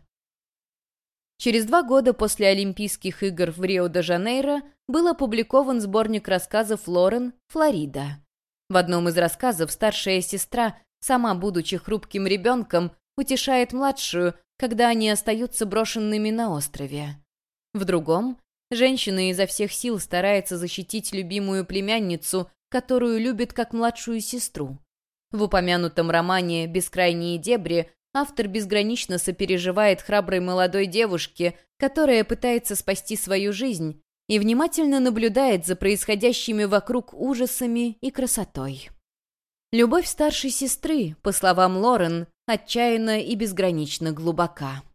Через два года после Олимпийских игр в Рио-де-Жанейро был опубликован сборник рассказов Лорен «Флорида». В одном из рассказов старшая сестра, сама будучи хрупким ребенком, утешает младшую, когда они остаются брошенными на острове. В другом женщина изо всех сил старается защитить любимую племянницу, которую любит как младшую сестру. В упомянутом романе «Бескрайние дебри» автор безгранично сопереживает храброй молодой девушке, которая пытается спасти свою жизнь, и внимательно наблюдает за происходящими вокруг ужасами и красотой. Любовь старшей сестры, по словам Лорен, отчаянна и безгранично глубока.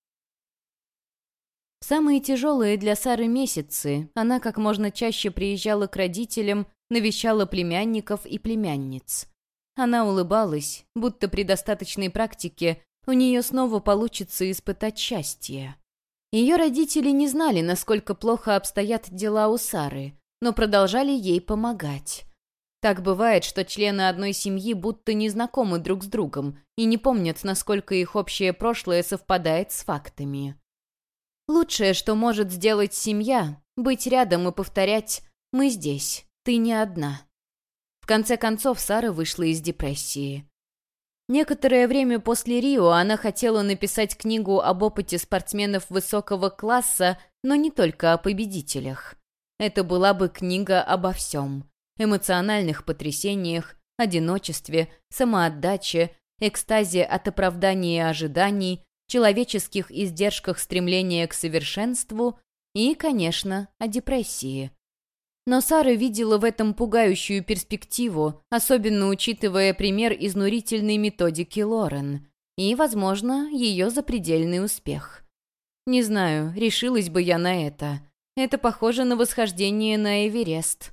В самые тяжелые для Сары месяцы она как можно чаще приезжала к родителям, навещала племянников и племянниц. Она улыбалась, будто при достаточной практике у нее снова получится испытать счастье. Ее родители не знали, насколько плохо обстоят дела у Сары, но продолжали ей помогать. Так бывает, что члены одной семьи будто не знакомы друг с другом и не помнят, насколько их общее прошлое совпадает с фактами. Лучшее, что может сделать семья, быть рядом и повторять «Мы здесь, ты не одна». В конце концов, Сара вышла из депрессии. Некоторое время после Рио она хотела написать книгу об опыте спортсменов высокого класса, но не только о победителях. Это была бы книга обо всем. Эмоциональных потрясениях, одиночестве, самоотдаче, экстазе от оправдания ожиданий, человеческих издержках стремления к совершенству И, конечно, о депрессии. Но Сара видела в этом пугающую перспективу, особенно учитывая пример изнурительной методики Лорен и, возможно, ее запредельный успех. Не знаю, решилась бы я на это. Это похоже на восхождение на Эверест.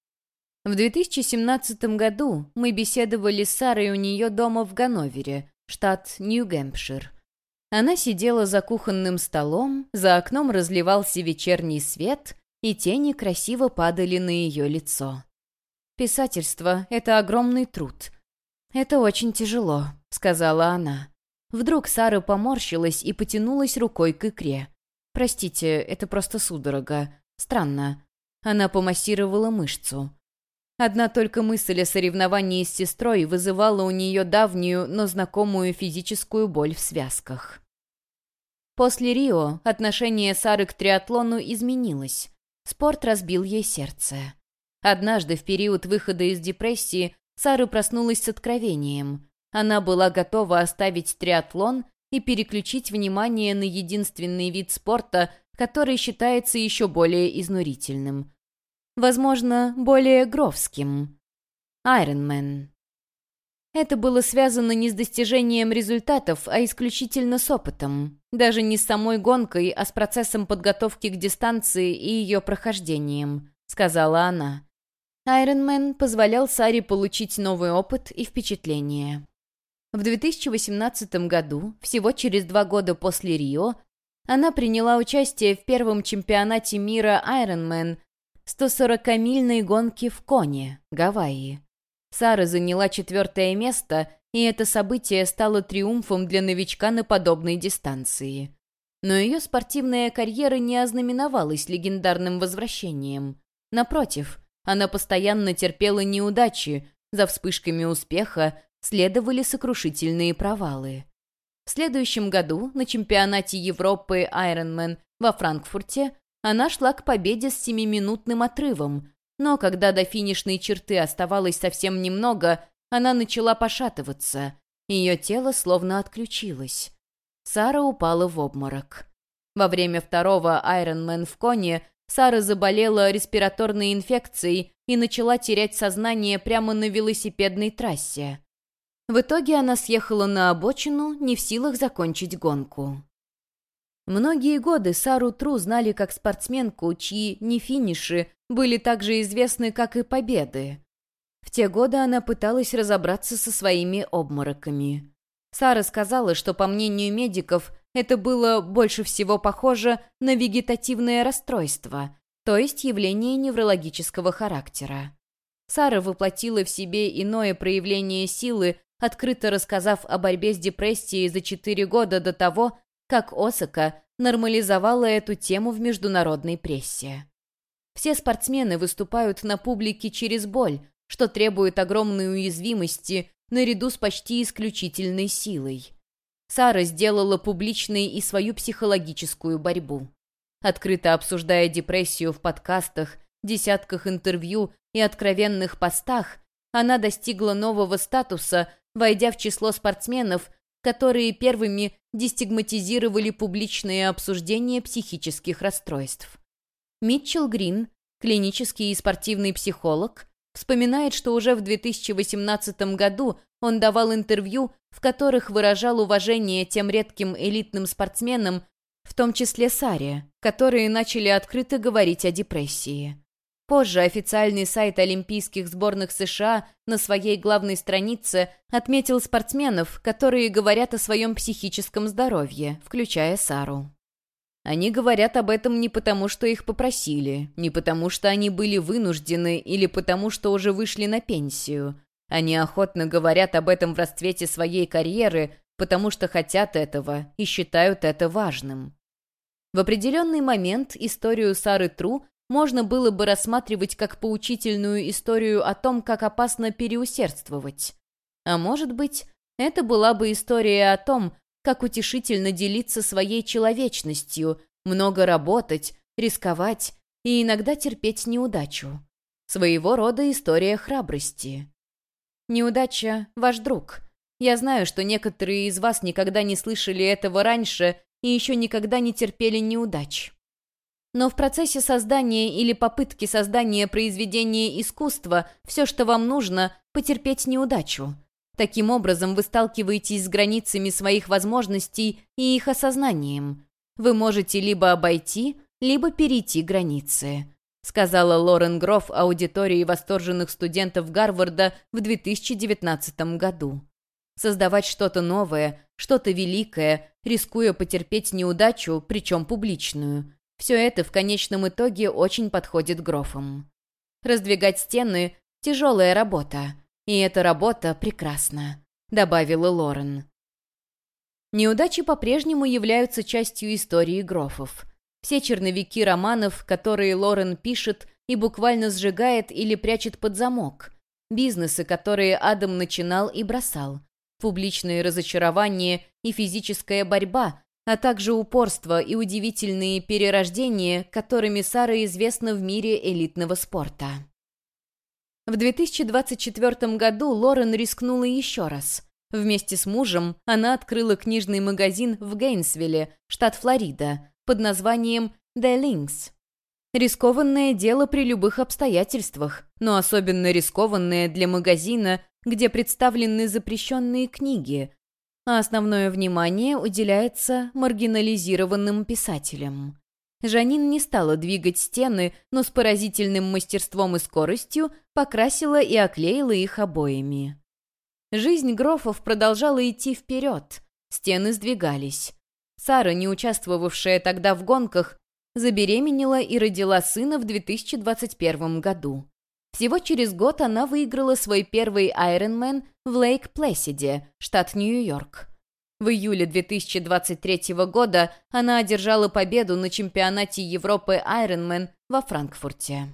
В две тысячи семнадцатом году мы беседовали с Сарой у нее дома в Ганновере, штат Нью-Гэмпшир. Она сидела за кухонным столом, за окном разливался вечерний свет, и тени красиво падали на ее лицо. «Писательство — это огромный труд. Это очень тяжело», — сказала она. Вдруг Сара поморщилась и потянулась рукой к икре. «Простите, это просто судорога. Странно». Она помассировала мышцу. Одна только мысль о соревновании с сестрой вызывала у нее давнюю, но знакомую физическую боль в связках. После Рио отношение Сары к триатлону изменилось. Спорт разбил ей сердце. Однажды, в период выхода из депрессии, Сара проснулась с откровением. Она была готова оставить триатлон и переключить внимание на единственный вид спорта, который считается еще более изнурительным. Возможно, более грофским. Айронмен. Это было связано не с достижением результатов, а исключительно с опытом. Даже не с самой гонкой, а с процессом подготовки к дистанции и ее прохождением, сказала она. Айронмен позволял Саре получить новый опыт и впечатления. В две тысячи восемнадцатом году, всего через два года после Рио, она приняла участие в первом чемпионате мира Ironman сто сорокамильной гонки в Коне, Гавайи. Сара заняла четвертое место, и это событие стало триумфом для новичка на подобной дистанции. Но ее спортивная карьера не ознаменовалась легендарным возвращением. Напротив, она постоянно терпела неудачи, за вспышками успеха следовали сокрушительные провалы. В следующем году на чемпионате Европы Ironman во Франкфурте она шла к победе с семиминутным отрывом, но когда до финишной черты оставалось совсем немного, она начала пошатываться. Ее тело словно отключилось. Сара упала в обморок. Во время второго Ironman в Коне Сара заболела респираторной инфекцией и начала терять сознание прямо на велосипедной трассе. В итоге она съехала на обочину, не в силах закончить гонку. Многие годы Сару Тру знали как спортсменку, чьи не финиши были так же известны, как и победы. В те годы она пыталась разобраться со своими обмороками. Сара сказала, что, по мнению медиков, это было больше всего похоже на вегетативное расстройство, то есть явление неврологического характера. Сара воплотила в себе иное проявление силы, открыто рассказав о борьбе с депрессией за четыре года до того, как Осака нормализовала эту тему в международной прессе. Все спортсмены выступают на публике через боль, что требует огромной уязвимости наряду с почти исключительной силой. Сара сделала публичной и свою психологическую борьбу. Открыто обсуждая депрессию в подкастах, десятках интервью и откровенных постах, она достигла нового статуса, войдя в число спортсменов, которые первыми дестигматизировали публичное обсуждение психических расстройств. Митчелл Грин, клинический и спортивный психолог, вспоминает, что уже в две тысячи восемнадцатом году он давал интервью, в которых выражал уважение тем редким элитным спортсменам, в том числе Саре, которые начали открыто говорить о депрессии. Позже официальный сайт Олимпийских сборных США на своей главной странице отметил спортсменов, которые говорят о своем психическом здоровье, включая Сару. Они говорят об этом не потому, что их попросили, не потому, что они были вынуждены или потому, что уже вышли на пенсию. Они охотно говорят об этом в расцвете своей карьеры, потому что хотят этого и считают это важным. В определенный момент историю Сары Тру можно было бы рассматривать как поучительную историю о том, как опасно переусердствовать. А может быть, это была бы история о том, как утешительно делиться своей человечностью, много работать, рисковать и иногда терпеть неудачу. Своего рода история храбрости. Неудача – ваш друг. Я знаю, что некоторые из вас никогда не слышали этого раньше и еще никогда не терпели неудач. Но в процессе создания или попытки создания произведения искусства все, что вам нужно, потерпеть неудачу. Таким образом, вы сталкиваетесь с границами своих возможностей и их осознанием. Вы можете либо обойти, либо перейти границы», сказала Лорен Гроф аудитории восторженных студентов Гарварда в две тысячи девятнадцатом году. Создавать что-то новое, что-то великое, рискуя потерпеть неудачу, причем публичную. Все это в конечном итоге очень подходит Грофам. Раздвигать стены – тяжелая работа, и эта работа прекрасна, добавила Лорен. Неудачи по-прежнему являются частью истории Грофов. Все черновики романов, которые Лорен пишет и буквально сжигает или прячет под замок. Бизнесы, которые Адам начинал и бросал. Публичные разочарования и физическая борьба, а также упорство и удивительные перерождения, которыми Сара известна в мире элитного спорта. В две тысячи двадцать четвёртом году Лорен рискнула еще раз. Вместе с мужем она открыла книжный магазин в Гейнсвилле, штат Флорида, под названием «The Links». Рискованное дело при любых обстоятельствах, но особенно рискованное для магазина, где представлены запрещенные книги, а основное внимание уделяется маргинализированным писателям. Жанин не стала двигать стены, но с поразительным мастерством и скоростью покрасила и оклеила их обоями. Жизнь Грофов продолжала идти вперед, стены сдвигались. Сара, не участвовавшая тогда в гонках, забеременела и родила сына в две тысячи двадцать первом году. Всего через год она выиграла свой первый Ironman в Лейк-Плэсиде, штат Нью-Йорк. В июле две тысячи двадцать третьего года она одержала победу на чемпионате Европы Ironman во Франкфурте.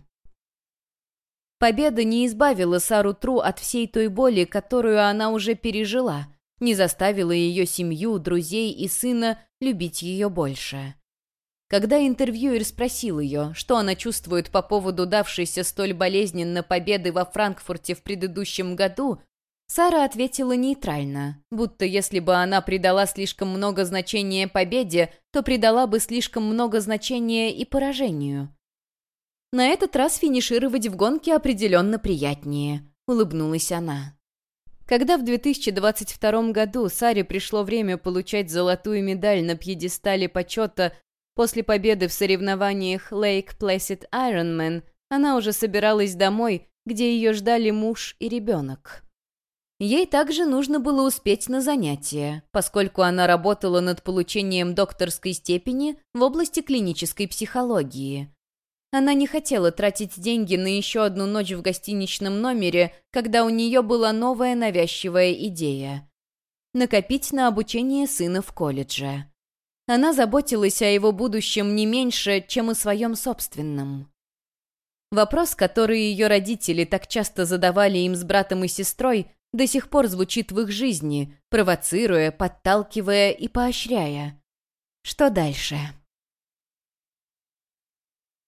Победа не избавила Сару Тру от всей той боли, которую она уже пережила, не заставила ее семью, друзей и сына любить ее больше. Когда интервьюер спросил ее, что она чувствует по поводу давшейся столь болезненно победы во Франкфурте в предыдущем году, Сара ответила нейтрально, будто если бы она придала слишком много значения победе, то придала бы слишком много значения и поражению. «На этот раз финишировать в гонке определенно приятнее», — улыбнулась она. Когда в две тысячи двадцать втором году Саре пришло время получать золотую медаль на пьедестале почета после победы в соревнованиях Lake Placid Ironman, она уже собиралась домой, где ее ждали муж и ребенок. Ей также нужно было успеть на занятия, поскольку она работала над получением докторской степени в области клинической психологии. Она не хотела тратить деньги на еще одну ночь в гостиничном номере, когда у нее была новая навязчивая идея – накопить на обучение сына в колледже. Она заботилась о его будущем не меньше, чем о своем собственном. Вопрос, который ее родители так часто задавали им с братом и сестрой, до сих пор звучит в их жизни, провоцируя, подталкивая и поощряя. Что дальше?